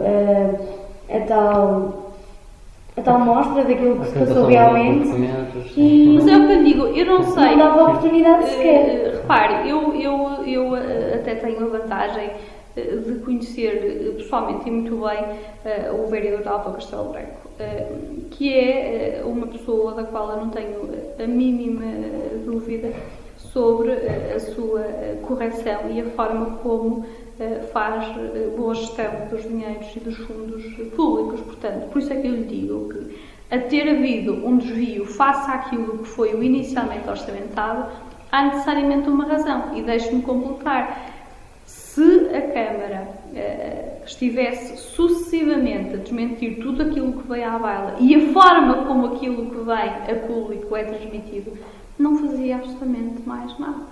a tal mostra daquilo que se passou realmente.
Mas é o que eu digo, eu não sei.
Não dava oportunidade sequer.
Repare, eu até tenho a vantagem de conhecer pessoalmente e muito bem o vereador de Alva Castelo Branco, que é uma pessoa da qual eu não tenho a mínima dúvida sobre a sua correção e a forma como faz boa gestão dos dinheiros e dos fundos públicos. Portanto, por isso é que eu lhe digo que, a ter havido um desvio face àquilo que foi o inicialmente orçamentado, há necessariamente uma razão. E deixe-me completar. Se a Câmara estivesse sucessivamente a desmentir tudo aquilo que veio à baila e a forma como aquilo que vem a público é transmitido, não fazia absolutamente mais nada.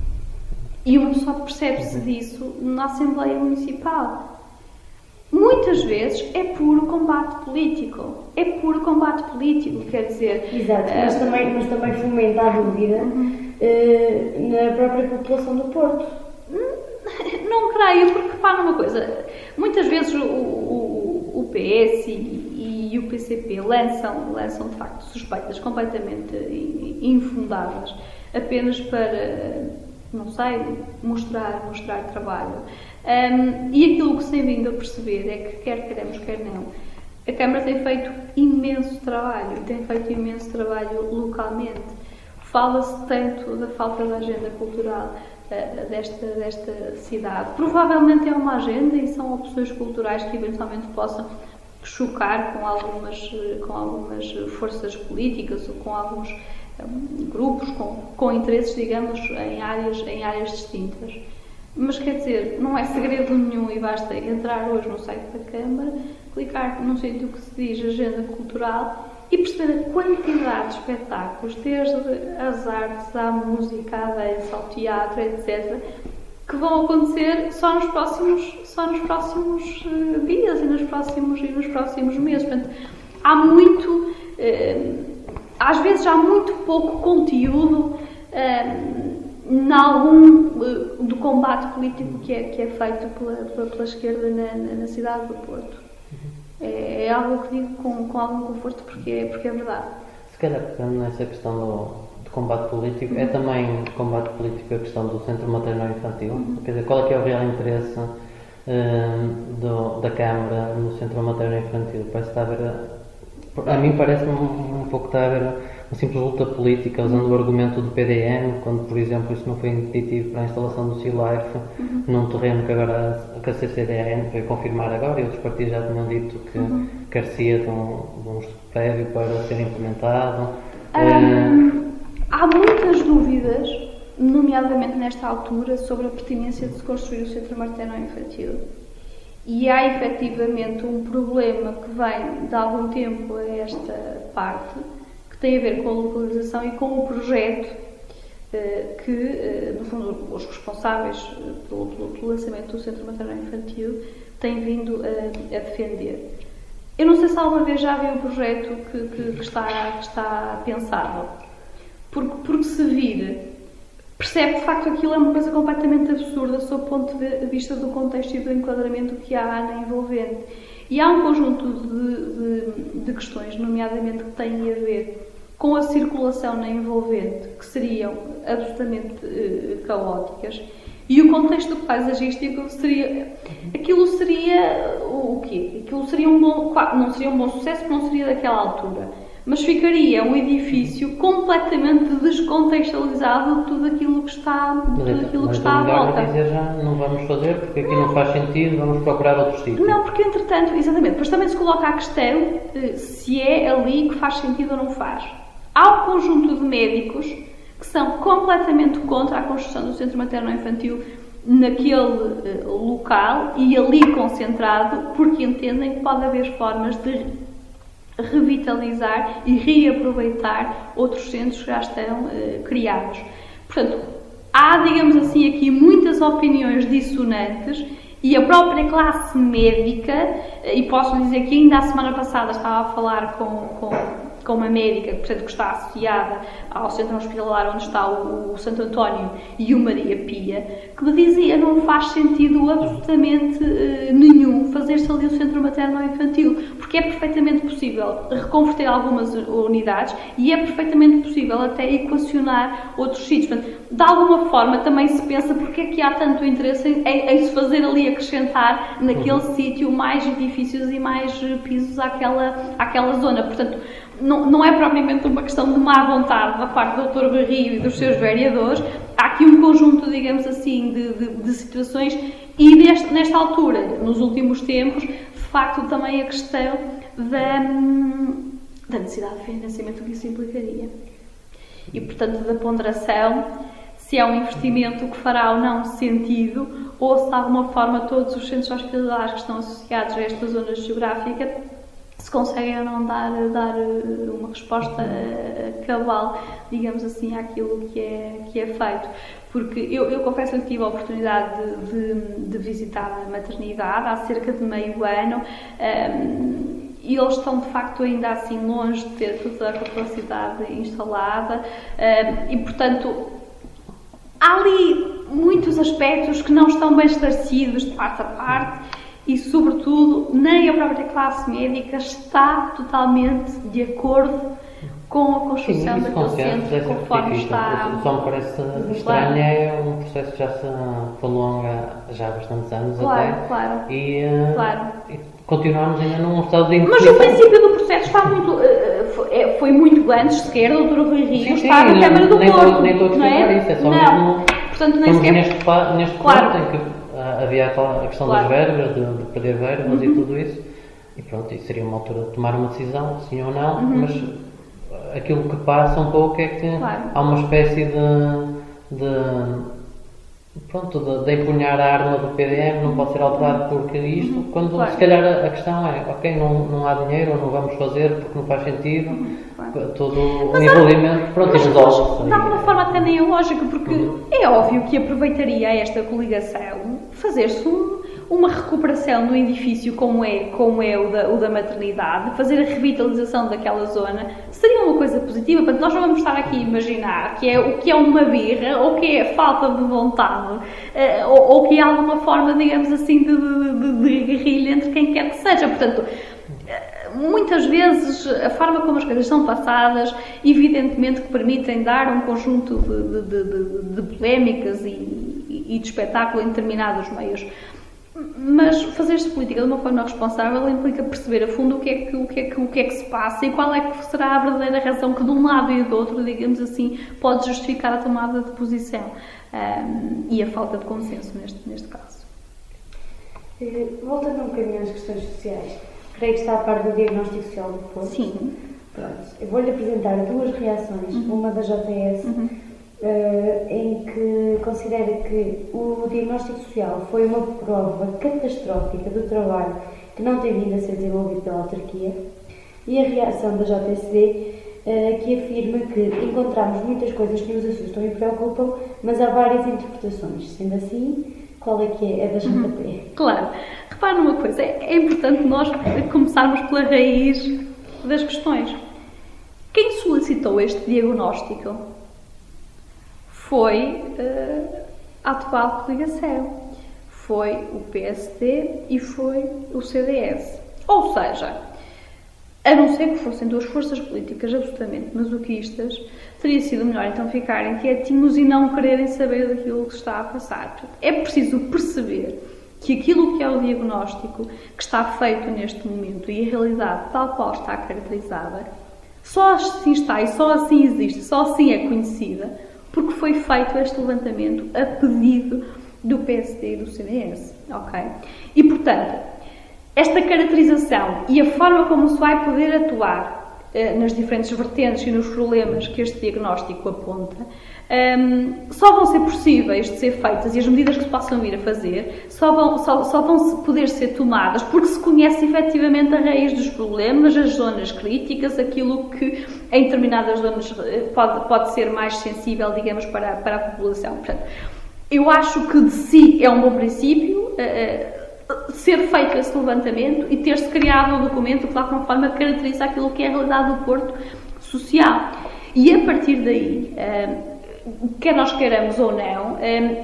E uma pessoa percebe-se disso na Assembleia Municipal. Muitas vezes é puro combate político. É puro combate político, quer dizer...
Exato, mas também fomenta a dúvida na própria população do Porto.
Não creio, porque repara uma coisa, muitas vezes o PS e o PCP lançam de facto suspeitas completamente infundadas, apenas para, não sei, mostrar trabalho. E aquilo que se tem vindo a perceber é que, quer queremos, quer não, a Câmara tem feito imenso trabalho, e tem feito imenso trabalho localmente. Fala-se tanto da falta de agenda cultural desta cidade. Provavelmente é uma agenda e são opções culturais que eventualmente possam chocar com algumas forças políticas ou com alguns grupos com interesses, digamos, em áreas distintas. Mas quer dizer, não é segredo nenhum e basta entrar hoje no site da Câmara, clicar num sítio que se diz agenda cultural e perceber a quantidade de espetáculos, desde as artes, à música, à dança, ao teatro, etc., que vão acontecer só nos próximos dias e nos próximos meses. Portanto, às vezes há muito pouco conteúdo em algum do combate político que é feito pela esquerda na cidade do Porto. É algo que digo com algum conforto porque é verdade.
Se calhar, pegando nessa questão do combate político, é também combate político a questão do centro materno-infantil. Quer dizer, qual é que é o real interesse da Câmara no centro materno-infantil? A mim parece-me um pouco estar a haver uma simples luta política usando o argumento do PDM, quando, por exemplo, isso não foi impeditivo para a instalação do Sea-Life num terreno que agora a CCDN veio confirmar agora, e outros partidos já tinham dito que carecia de um estudo prévio para ser implementado.
Há muitas dúvidas, nomeadamente nesta altura, sobre a pertinência de se construir o centro materno-infantil. E há efetivamente um problema que vem de algum tempo a esta parte, que tem a ver com a localização e com o projeto que, no fundo, os responsáveis pelo lançamento do Centro Materno-Infantil têm vindo a defender. Eu não sei se alguma vez já viu o projeto que está pensado, porque se vir, percebe de facto que aquilo é uma coisa completamente absurda sob o ponto de vista do contexto e do enquadramento que há na envolvente. E há um conjunto de questões, nomeadamente que têm a ver com a circulação na envolvente, que seriam absolutamente caóticas, e o contexto paisagístico seria... Aquilo seria o quê? Aquilo seria não seria um bom sucesso, porque não seria daquela altura, mas ficaria um edifício completamente descontextualizado de tudo aquilo que está, à volta.
Dizer já não vamos fazer porque aqui não faz sentido, vamos procurar outro sítio.
Não, porque entretanto, exatamente, depois também se coloca a questão se é ali que faz sentido ou não faz. Há um conjunto de médicos que são completamente contra a construção do Centro Materno-Infantil naquele local e ali concentrado, porque entendem que pode haver formas de revitalizar e reaproveitar outros centros que já estão criados. Portanto, há, digamos assim, aqui muitas opiniões dissonantes e a própria classe médica, e posso dizer que ainda a semana passada estava a falar com uma médica, portanto, que está associada ao centro hospitalar onde está o Santo António e o Maria Pia, que me dizia não faz sentido absolutamente nenhum fazer-se ali o centro materno-infantil, porque é perfeitamente possível reconverter algumas unidades e é perfeitamente possível até equacionar outros sítios. Portanto, de alguma forma também se pensa porque é que há tanto interesse em se fazer ali acrescentar naquele sítio mais edifícios e mais pisos àquela zona. Portanto, não é propriamente uma questão de má vontade da parte do Dr. Barrio e dos seus vereadores. Há aqui um conjunto, digamos assim, de situações e nesta altura, nos últimos tempos, de facto também a questão da necessidade de financiamento que isso implicaria. E, portanto, da ponderação, se é um investimento que fará ou não sentido, ou se de alguma forma todos os centros hospitalares que estão associados a esta zona geográfica se conseguem ou não dar uma resposta cabal, digamos assim, àquilo que é feito. Porque eu confesso que tive a oportunidade de visitar a maternidade há cerca de meio ano, e eles estão de facto ainda assim longe de ter toda a capacidade instalada, e portanto há ali muitos aspectos que não estão bem esclarecidos de parte a parte. E, sobretudo, nem a própria classe médica está totalmente de acordo com a construção daquele centro, conforme está.
Só me parece estranho, é um processo que já se prolonga já há bastantes anos
Claro.
E continuamos ainda num estado de indefinição.
Mas o princípio do processo está foi muito antes sequer do Dr. Rui Rio estar na Câmara do Porto.
Nem estou a questionar isso, é só mesmo.
Portanto, nem sequer...
neste ponto em que havia a questão das verbas, de perder verbas e tudo isso, e pronto, isso seria uma altura de tomar uma decisão, sim ou não, mas aquilo que passa um pouco é que há uma espécie de empunhar a arma do PDM, não pode ser alterado porque isto, quando se calhar a questão é, ok, não há dinheiro, ou não vamos fazer porque não faz sentido, todo o envolvimento, pronto, e resolve-se.
De alguma forma até nem é lógico, porque é óbvio que aproveitaria esta coligação fazer-se uma recuperação do edifício como é o da maternidade, fazer a revitalização daquela zona, seria uma coisa positiva. Portanto, nós não vamos estar aqui a imaginar o que é uma birra, ou que é falta de vontade, ou que é alguma forma, digamos assim, de guerrilha entre quem quer que seja. Portanto, muitas vezes a forma como as coisas são passadas, evidentemente que permitem dar um conjunto de polémicas e de espetáculo em determinados meios. Mas fazer-se política de uma forma responsável implica perceber a fundo o que é que se passa e qual é que será a verdadeira razão que de um lado e do outro, digamos assim, pode justificar a tomada de posição e a falta de consenso neste caso.
Voltando um bocadinho às questões sociais, creio que está a par do diagnóstico social do Porto.
Sim.
Pronto. Eu vou-lhe apresentar duas reações, uma da JS em que considera que o diagnóstico social foi uma prova catastrófica do trabalho que não tem vindo a ser desenvolvido pela autarquia, e a reação da JSD, que afirma que encontramos muitas coisas que nos assustam e preocupam, mas há várias interpretações. Sendo assim, qual é que é a da JP?
Claro. Repare numa coisa, é importante nós começarmos pela raiz das questões. Quem solicitou este diagnóstico foi a atual coligação, foi o PSD e foi o CDS. Ou seja, a não ser que fossem duas forças políticas absolutamente masoquistas, teria sido melhor então ficarem quietinhos e não quererem saber daquilo que está a passar. Portanto, é preciso perceber que aquilo que é o diagnóstico que está feito neste momento e a realidade tal qual está caracterizada, só assim está e só assim existe, só assim é conhecida, porque foi feito este levantamento a pedido do PSD e do CDS, ok? E, portanto, esta caracterização e a forma como se vai poder atuar nas diferentes vertentes e nos problemas que este diagnóstico aponta, só vão ser possíveis de ser feitas, e as medidas que se possam vir a fazer só vão poder ser tomadas porque se conhece efetivamente a raiz dos problemas, as zonas críticas, aquilo que em determinadas zonas pode ser mais sensível, digamos, para a população. Portanto, eu acho que de si é um bom princípio ser feito esse levantamento e ter-se criado um documento que de alguma forma caracteriza aquilo que é a realidade do Porto social. E a partir daí, quer nós queiramos ou não,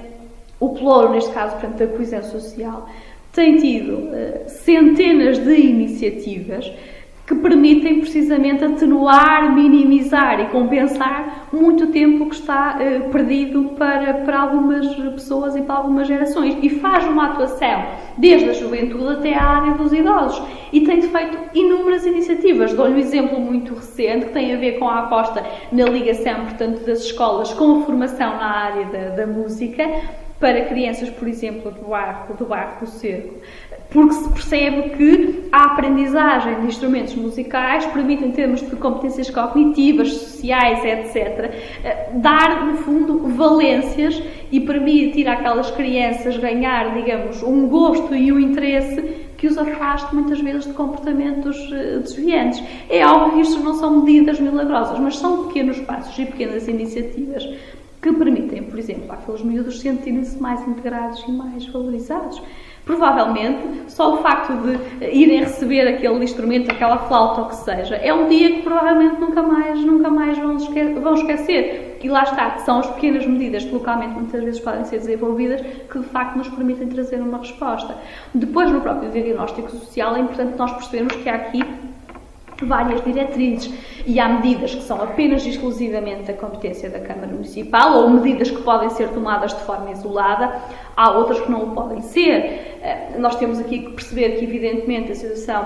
o Pelouro, neste caso, portanto, da coesão social, tem tido centenas de iniciativas que permitem precisamente atenuar, minimizar e compensar muito tempo que está perdido para algumas pessoas e para algumas gerações, e faz uma atuação desde a juventude até à área dos idosos, e tem feito inúmeras iniciativas. Dou-lhe um exemplo muito recente que tem a ver com a aposta na ligação, portanto, das escolas com a formação na área da música para crianças, por exemplo, do bairro do Cerco, porque se percebe que a aprendizagem de instrumentos musicais permite, em termos de competências cognitivas, sociais, etc., dar, no fundo, valências e permitir àquelas crianças ganhar, digamos, um gosto e um interesse que os afaste muitas vezes de comportamentos desviantes. É óbvio que isto não são medidas milagrosas, mas são pequenos passos e pequenas iniciativas que permitem, por exemplo, àqueles miúdos sentirem-se mais integrados e mais valorizados. Provavelmente, só o facto de irem receber aquele instrumento, aquela flauta ou o que seja, é um dia que provavelmente nunca mais vão esquecer. E lá está, são as pequenas medidas que localmente muitas vezes podem ser desenvolvidas que de facto nos permitem trazer uma resposta. Depois, no próprio diagnóstico social, é importante nós percebermos que há aqui várias diretrizes e há medidas que são apenas e exclusivamente da competência da Câmara Municipal, ou medidas que podem ser tomadas de forma isolada, há outras que não o podem ser. Nós temos aqui que perceber que, evidentemente, a situação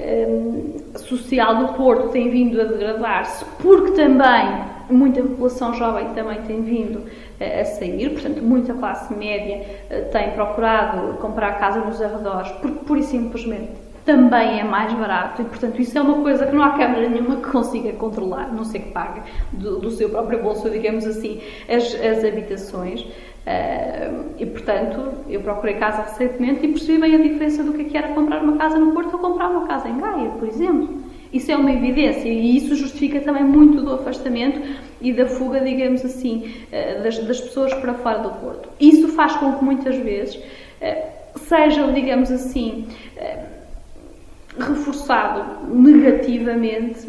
social do Porto tem vindo a degradar-se, porque também muita população jovem também tem vindo a sair, portanto, muita classe média tem procurado comprar casa nos arredores, porque, pura e simplesmente, também é mais barato e, portanto, isso é uma coisa que não há Câmara nenhuma que consiga controlar, a não ser que pague do seu próprio bolso, digamos assim, as habitações. E, portanto, eu procurei casa recentemente e percebi bem a diferença do que era comprar uma casa no Porto ou comprar uma casa em Gaia, por exemplo. Isso é uma evidência e isso justifica também muito do afastamento e da fuga, digamos assim, das pessoas para fora do Porto. Isso faz com que muitas vezes sejam, digamos assim, reforçado negativamente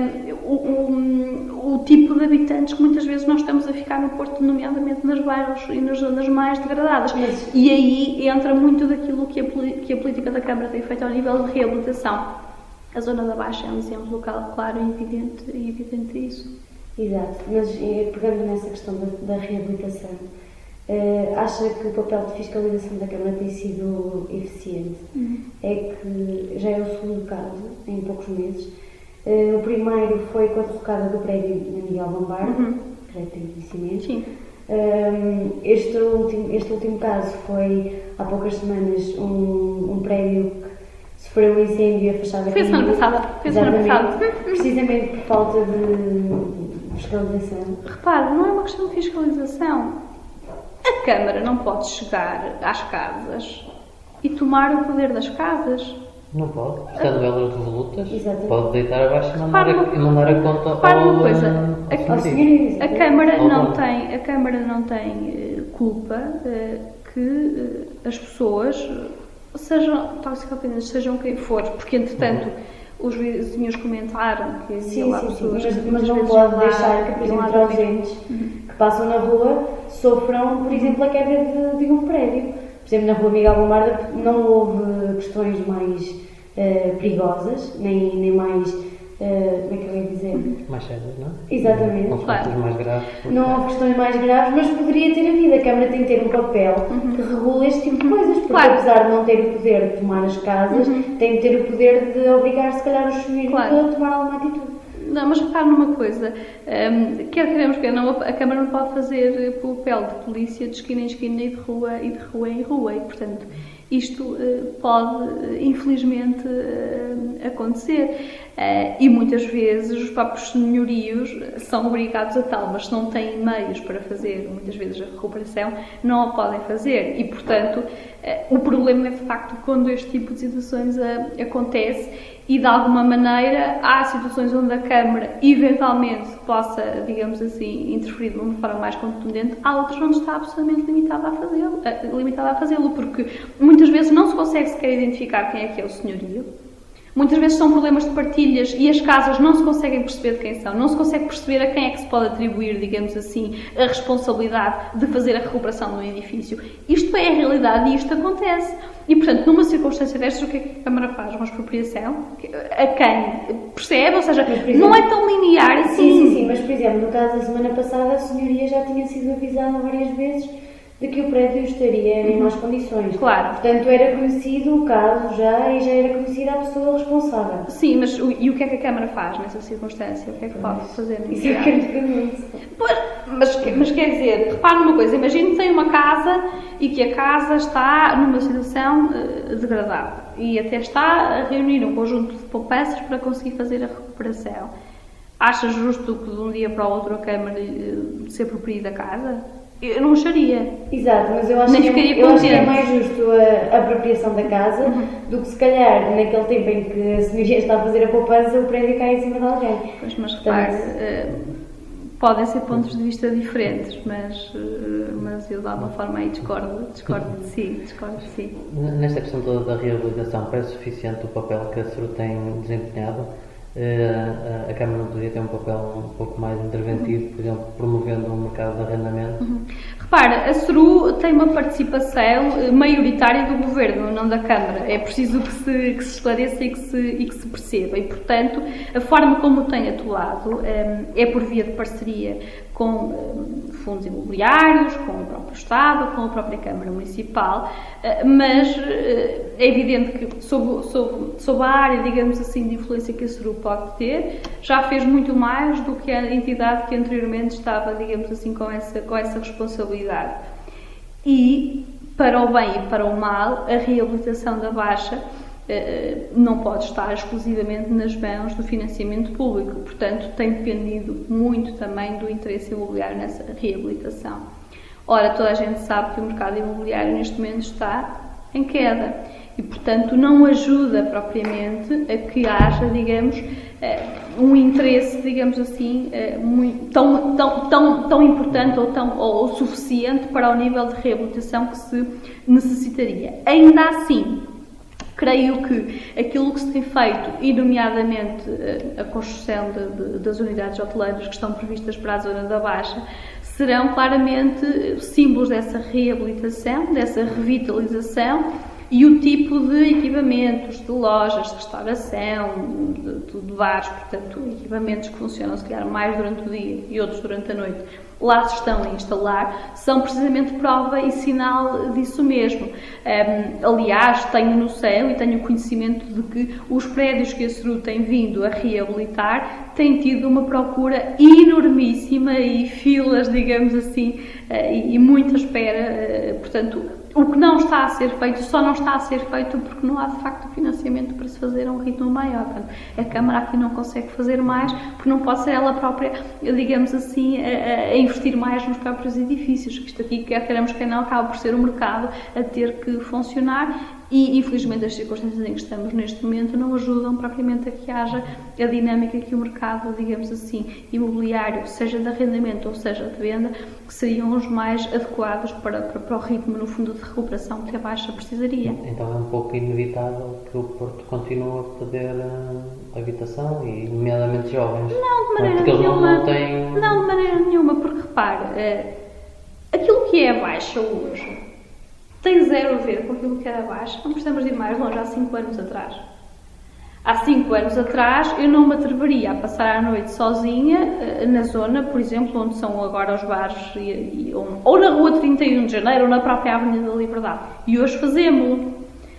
o tipo de habitantes que muitas vezes nós estamos a ficar no Porto, nomeadamente nos bairros e nas zonas mais degradadas. E aí entra muito daquilo que a política da Câmara tem feito ao nível de reabilitação. A zona da Baixa é um exemplo claro e evidente disso.
Exato, mas pegando nessa questão da reabilitação, acha que o papel de fiscalização da Câmara tem sido eficiente? É que já é o segundo caso, em poucos meses. O primeiro foi com a derrocada do prédio na Miguel Lombardo, prédio de conhecimento. Sim. Este último caso foi, há poucas semanas, um prédio que sofreu um incêndio e a fachada
Foi semana passada.
Precisamente por falta de fiscalização?
Repare, não é uma questão de fiscalização. A Câmara não pode chegar às casas e tomar o poder das casas.
Não pode. Estando elas devolutas,
Exatamente.
pode deitar abaixo e mandar a conta ao senhorio.
A Câmara não tem culpa que as pessoas sejam toxicodependentes, sejam quem for, porque entretanto os vizinhos comentaram que havia lá pessoas
mas não pode deixar que, por exemplo, ausentes que passam na rua sofram, por exemplo, a queda de um prédio. Por exemplo, na rua Miguel Bombarda não houve questões mais perigosas, nem mais, como é que eu ia dizer?
Mais sérias, não?
Exatamente.
Não questões mais graves.
Não houve questões mais graves, mas poderia ter havido. A Câmara tem que ter um papel que regula este tipo de coisas, porque apesar de não ter o poder de tomar as casas, tem que ter o poder de obrigar, se calhar, os senhorios a tomar alguma atitude.
Não, mas repare numa coisa, quer queremos, quer não, a Câmara não pode fazer o papel de polícia de esquina em esquina e de rua em rua, e portanto isto pode infelizmente acontecer, e muitas vezes os próprios senhorios são obrigados a tal, mas se não têm meios para fazer muitas vezes a recuperação, não a podem fazer, e portanto o problema é de facto quando este tipo de situações acontece. E de alguma maneira há situações onde a Câmara eventualmente possa, digamos assim, interferir de uma forma mais contundente, há outras onde está absolutamente limitada a fazê-lo, porque muitas vezes não se consegue sequer identificar quem é o senhorio. Muitas vezes são problemas de partilhas e as casas não se conseguem perceber de quem são, não se consegue perceber a quem é que se pode atribuir, digamos assim, a responsabilidade de fazer a recuperação do edifício. Isto é a realidade e isto acontece. E, portanto, numa circunstância destas, o que é que a Câmara faz? Uma expropriação? A quem? Percebe? Ou seja, exemplo, não é tão linear assim.
Sim, mas, por exemplo, no caso da semana passada, a senhoria já tinha sido avisada várias vezes de que o prédio estaria em más condições.
Claro.
Portanto, era conhecido o caso já e já era conhecida a pessoa responsável.
Sim, mas e o que é que a Câmara faz nessa circunstância? O que é que pode fazer nesse
caso? Isso é que é
mas quer dizer, repare numa coisa, imagine que tem uma casa e que a casa está numa situação degradável e até está a reunir um conjunto de poupanças para conseguir fazer a recuperação. Acha justo que de um dia para o outro a Câmara se aproprie da casa? Eu não acharia.
Exato, mas eu acho que é mais justo a apropriação da casa do que se calhar naquele tempo em que a senhoria está a fazer a poupança o prédio cai em cima de alguém.
Pois, mas repare, podem ser pontos de vista diferentes, mas eu de alguma forma aí discordo de si.
Nesta questão toda da reabilitação, parece suficiente o papel que a CERU tem desempenhado? A Câmara não podia ter um papel um pouco mais interventivo, por exemplo, promovendo um mercado de arrendamento?
Repara, a CERU tem uma participação maioritária do Governo, não da Câmara. É preciso que se esclareça e que se perceba. E, portanto, a forma como tem atuado é por via de parceria com fundos imobiliários, com o próprio Estado, com a própria Câmara Municipal, mas é evidente que sob a área, digamos assim, de influência que a CERU pode ter, já fez muito mais do que a entidade que anteriormente estava, digamos assim, com essa responsabilidade. E, para o bem e para o mal, a reabilitação da Baixa não pode estar exclusivamente nas mãos do financiamento público, portanto tem dependido muito também do interesse imobiliário nessa reabilitação. Ora, toda a gente sabe que o mercado imobiliário neste momento está em queda e, portanto, não ajuda propriamente a que haja, digamos, um interesse, digamos assim, tão importante ou suficiente para o nível de reabilitação que se necessitaria. Ainda assim, creio que aquilo que se tem feito, e nomeadamente a construção das unidades hoteleiras que estão previstas para a zona da Baixa, serão claramente símbolos dessa reabilitação, dessa revitalização e o tipo de equipamentos, de lojas, de restauração, de bares, portanto, equipamentos que funcionam se calhar mais durante o dia e outros durante a noite, lá se estão a instalar, são precisamente prova e sinal disso mesmo. Aliás, tenho noção e tenho conhecimento de que os prédios que a CERU tem vindo a reabilitar têm tido uma procura enormíssima e filas, digamos assim, e muita espera, portanto, o que não está a ser feito, só não está a ser feito porque não há de facto financiamento para se fazer a um ritmo maior. Portanto, a Câmara aqui não consegue fazer mais porque não pode ser ela própria, digamos assim, a investir mais nos próprios edifícios. Isto aqui, quer queremos que não, acaba por ser o mercado a ter que funcionar. E, infelizmente, as circunstâncias em que estamos neste momento não ajudam propriamente a que haja a dinâmica que o mercado, digamos assim, imobiliário, seja de arrendamento ou seja de venda, que seriam os mais adequados para o ritmo, no fundo, de recuperação que a Baixa precisaria.
Então é um pouco inevitável que o Porto continue a perder habitação, e nomeadamente jovens.
Não, de maneira
porque
nenhuma.
Não têm...
Não, de maneira nenhuma, porque repare, aquilo que é a Baixa hoje tem zero a ver com aquilo que era Baixa. Não precisamos de ir mais longe, há 5 anos atrás. Há 5 anos atrás eu não me atreveria a passar a noite sozinha na zona, por exemplo, onde são agora os bares, ou na Rua 31 de Janeiro, ou na própria Avenida da Liberdade. E hoje fazemos-lo.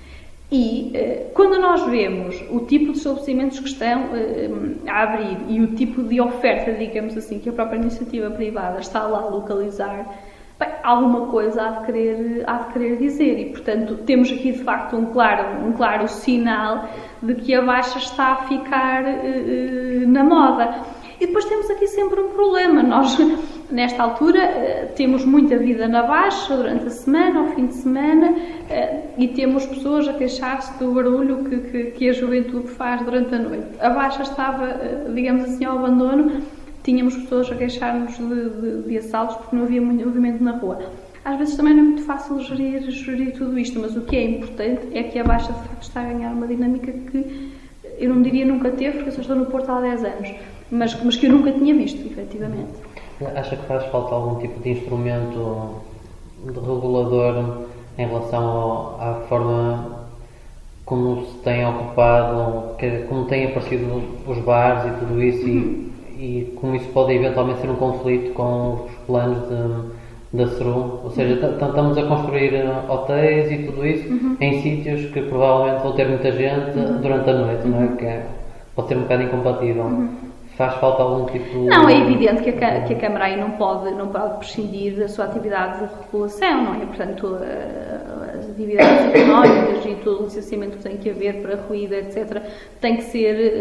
E quando nós vemos o tipo de estabelecimentos que estão a abrir e o tipo de oferta, digamos assim, que a própria iniciativa privada está lá a localizar, bem, alguma coisa há de querer dizer, e portanto temos aqui de facto um claro sinal de que a Baixa está a ficar na moda. E depois temos aqui sempre um problema. Nós, nesta altura, temos muita vida na Baixa durante a semana, ao fim de semana, e temos pessoas a queixar-se do barulho que a juventude faz durante a noite. A Baixa estava, digamos assim, ao abandono. Tínhamos pessoas a queixar-nos de assaltos porque não havia muito movimento na rua. Às vezes também não é muito fácil gerir tudo isto, mas o que é importante é que a Baixa de facto está a ganhar uma dinâmica que eu não diria nunca teve, porque eu só estou no Porto há 10 anos, mas que eu nunca tinha visto, efetivamente.
Acha que faz falta algum tipo de instrumento de regulador em relação à forma como se tem ocupado, como têm aparecido os bares e tudo isso, e como isso pode eventualmente ser um conflito com os planos da CERUM? Ou seja, estamos a construir hotéis e tudo isso em sítios que provavelmente vão ter muita gente durante a noite, não é? Que pode ser um bocado incompatível. Faz falta algum tipo...
Não, é evidente que a Câmara aí não pode prescindir da sua atividade de regulação, não é? Portanto, as atividades económicas e todo o licenciamento que tem que haver para ruído, etc., tem que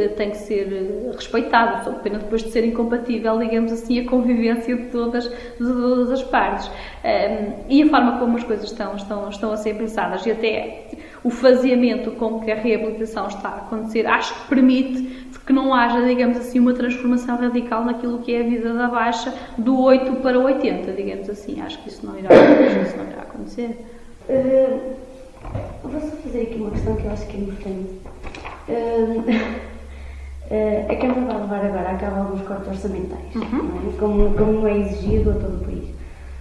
ser respeitado, só pena depois de ser incompatível, digamos assim, a convivência de todas as partes. E a forma como as coisas estão a ser pensadas, e até o faseamento com que a reabilitação está a acontecer, acho que permite que não haja, digamos assim, uma transformação radical naquilo que é a vida da Baixa do 8 para o 80, digamos assim. Acho que isso não irá acontecer.
Vou só fazer aqui uma questão que eu acho que é importante. A Câmara vai levar agora a cabo alguns cortes orçamentais, não é? Como é exigido a todo o país.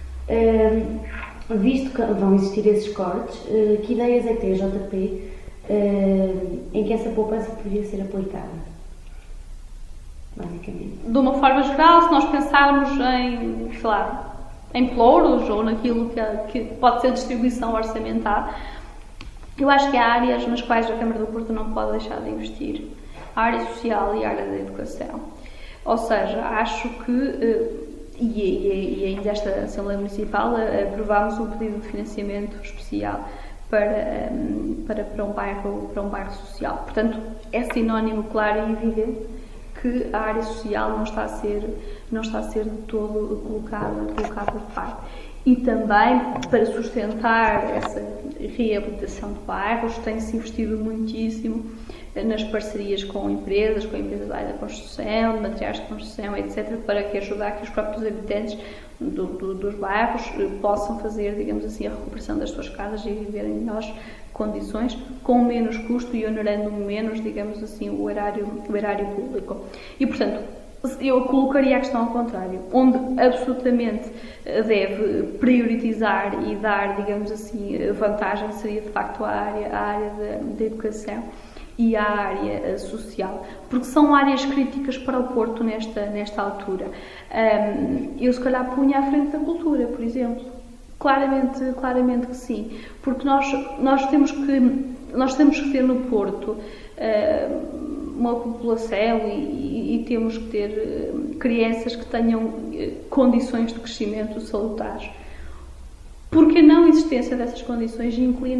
Visto que vão existir esses cortes, que ideias é que tem a JP em que essa poupança poderia ser aplicada? Basicamente.
De uma forma geral, se nós pensarmos em, sei lá, em pelouros ou naquilo que pode ser distribuição orçamental, eu acho que há áreas nas quais a Câmara do Porto não pode deixar de investir. A área social e a área da educação. Ou seja, acho que... E ainda esta Assembleia Municipal aprovámos um pedido de financiamento especial para um bairro social. Portanto, é sinónimo claro e evidente que a área social não está a ser de todo colocada de parte. E também, para sustentar essa reabilitação de bairros, tem-se investido muitíssimo nas parcerias com empresas da área da construção, de materiais de construção, etc., para que ajudar que os próprios habitantes dos bairros possam fazer, digamos assim, a recuperação das suas casas e viver em melhores condições, com menos custo e honorando menos, digamos assim, o erário público. E, portanto, eu colocaria a questão ao contrário, onde absolutamente deve priorizar e dar, digamos assim, vantagem seria de facto a área da educação e a área social, porque são áreas críticas para o Porto nesta altura. Eu se calhar punha à frente da cultura, por exemplo. Claramente que sim, porque nós temos que ter no Porto uma população e temos que ter crianças que tenham condições de crescimento salutares. porque a não existência dessas condições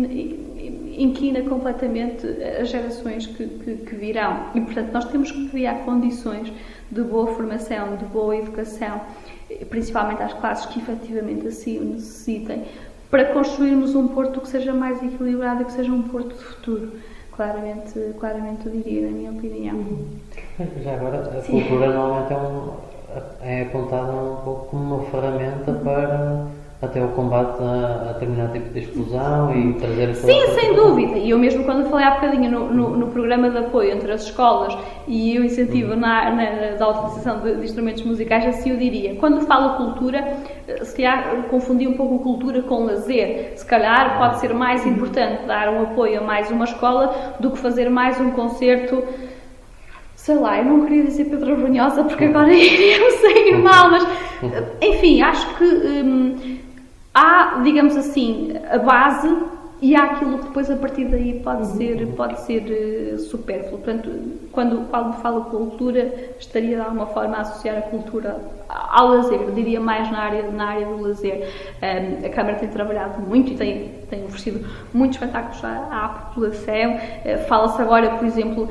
inquina completamente as gerações que virão. E, portanto, nós temos que criar condições de boa formação, de boa educação, principalmente às classes que efetivamente assim o necessitem, para construirmos um Porto que seja mais equilibrado e que seja um Porto de futuro. Claramente eu diria, na minha opinião.
Já agora, a cultura normalmente é apontada um pouco como uma ferramenta para até o combate a determinado tipo de exclusão e trazer a
Sim, sem dúvida. E eu mesmo quando falei há bocadinho no programa de apoio entre as escolas e o incentivo da utilização de instrumentos musicais, assim eu diria. Quando falo cultura, se calhar confundi um pouco cultura com lazer. Se calhar pode ser mais importante dar um apoio a mais uma escola do que fazer mais um concerto. Sei lá, eu não queria dizer Pedro Brunhosa porque agora iria-me sair mal, mas enfim, acho que há, digamos assim, a base e há aquilo que depois a partir daí pode ser supérfluo. Portanto, quando falo cultura, estaria de alguma forma a associar a cultura ao lazer, eu diria mais na área do lazer. A Câmara tem trabalhado muito e tem oferecido muitos espetáculos à população. Fala-se agora, por exemplo,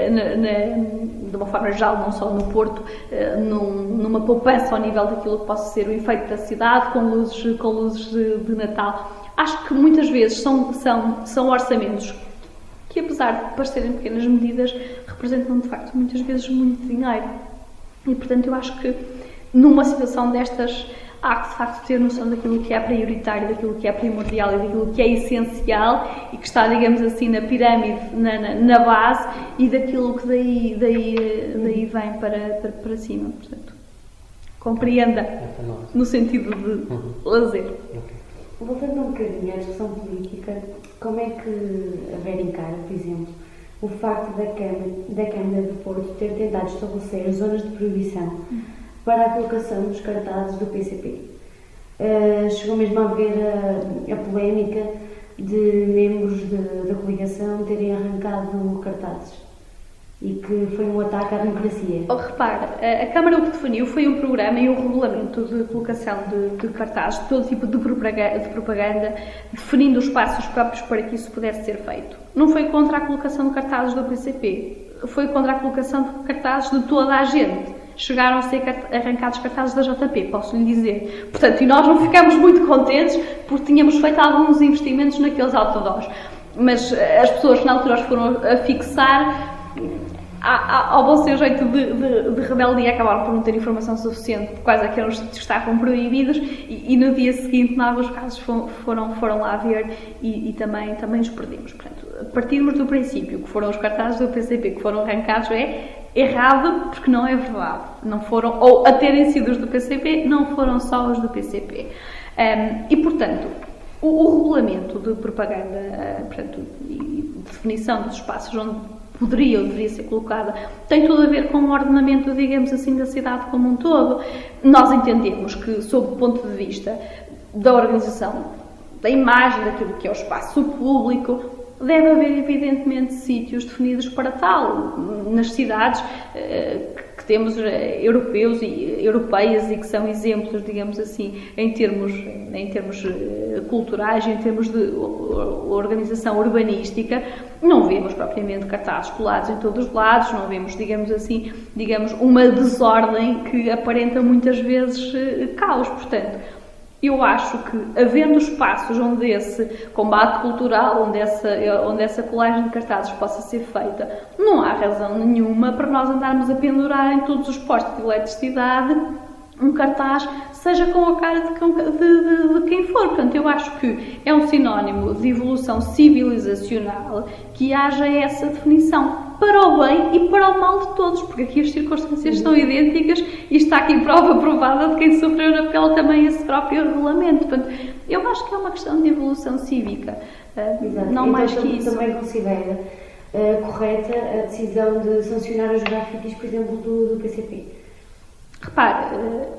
de uma forma geral, não só no Porto, numa poupança ao nível daquilo que possa ser o efeito da cidade, com luzes de Natal. Acho que muitas vezes são orçamentos que, apesar de parecerem pequenas medidas, representam de facto muitas vezes muito dinheiro. E portanto eu acho que numa situação destas há que de facto ter noção daquilo que é prioritário, daquilo que é primordial e daquilo que é essencial e que está, digamos assim, na pirâmide, na base, e daquilo que daí vem para cima. Portanto, compreenda no sentido de lazer.
Voltando um bocadinho à discussão política, como é que a Vera encara, por exemplo, o facto da Câmara do Porto ter tentado estabelecer zonas de proibição para a colocação dos cartazes do PCP? Chegou mesmo a haver a polémica de membros da coligação terem arrancado cartazes e que foi um ataque à democracia.
Repare, a Câmara o que definiu foi um programa e um regulamento de colocação de cartazes, de todo tipo de propaganda, definindo os passos próprios para que isso pudesse ser feito. Não foi contra a colocação de cartazes do PCP, foi contra a colocação de cartazes de toda a gente. Chegaram a ser arrancados cartazes da JP, posso lhe dizer. Portanto, e nós não ficamos muito contentes porque tínhamos feito alguns investimentos naqueles outdoors. Mas as pessoas que na altura os foram a fixar, ao bom seu jeito de rebeldia, acabaram por não ter informação suficiente de quais eram os sítios que estavam proibidos e no dia seguinte, em alguns casos, foram lá ver e também os perdemos. Portanto, partirmos do princípio que foram os cartazes do PCP que foram arrancados é errado, porque não é verdade. Não foram, ou a terem sido os do PCP, não foram só os do PCP. E, portanto, o regulamento de propaganda, portanto, e definição dos espaços onde poderia ou deveria ser colocada, tem tudo a ver com o ordenamento, digamos assim, da cidade como um todo. Nós entendemos que, sob o ponto de vista da organização, da imagem daquilo que é o espaço público, deve haver, evidentemente, sítios definidos para tal. Nas cidades que temos europeus e europeias e que são exemplos, digamos assim, em termos culturais, em termos de organização urbanística, não vemos propriamente cartazes colados em todos os lados, não vemos, digamos, uma desordem que aparenta muitas vezes caos. Portanto, eu acho que, havendo espaços onde esse combate cultural, onde essa colagem de cartazes possa ser feita, não há razão nenhuma para nós andarmos a pendurar em todos os postos de eletricidade um cartaz, seja com a cara de quem for. Portanto, eu acho que é um sinónimo de evolução civilizacional que haja essa definição, para o bem e para o mal de todos, porque aqui as circunstâncias são idênticas e está aqui prova provada de quem sofreu na pele também esse próprio regulamento. Portanto, eu acho que é uma questão de evolução cívica, não mais que isso.
Também considera correta a decisão de sancionar os grafites, por exemplo, do PCP?
Repare,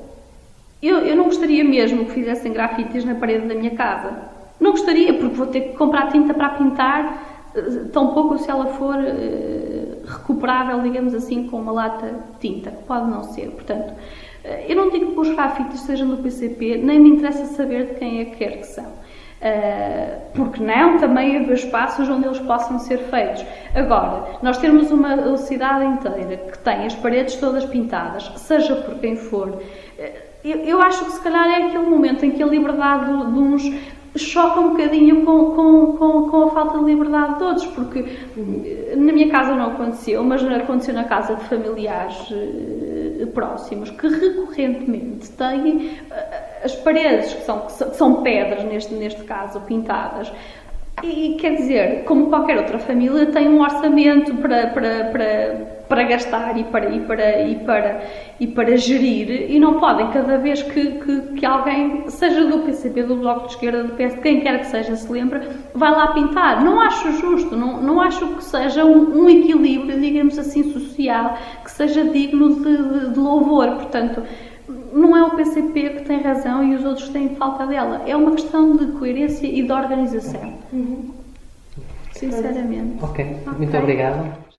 eu não gostaria mesmo que fizessem grafites na parede da minha casa. Não gostaria, porque vou ter que comprar tinta para pintar, tão pouco se ela for recuperável, digamos assim, com uma lata de tinta. Pode não ser. Portanto, Eu não digo que os grafites sejam do PCP, nem me interessa saber de quem é que quer que são. Porque não, também haver espaços onde eles possam ser feitos. Agora, nós temos uma cidade inteira que tem as paredes todas pintadas, seja por quem for. Eu acho que se calhar é aquele momento em que a liberdade de uns choca um bocadinho com a falta de liberdade de outros, porque na minha casa não aconteceu, mas aconteceu na casa de familiares próximos, que recorrentemente têm as paredes, que são pedras, neste caso, pintadas. E quer dizer, como qualquer outra família, tem um orçamento para gastar e para gerir, e não podem, cada vez que alguém, seja do PCP, do Bloco de Esquerda, do PS, quem quer que seja, se lembra, vai lá pintar. Não acho justo, não acho que seja um equilíbrio, digamos assim, social, que seja digno de louvor. Portanto, não é o PCP que tem razão e os outros têm falta dela. É uma questão de coerência e de organização. Sinceramente.
Ok, muito obrigado.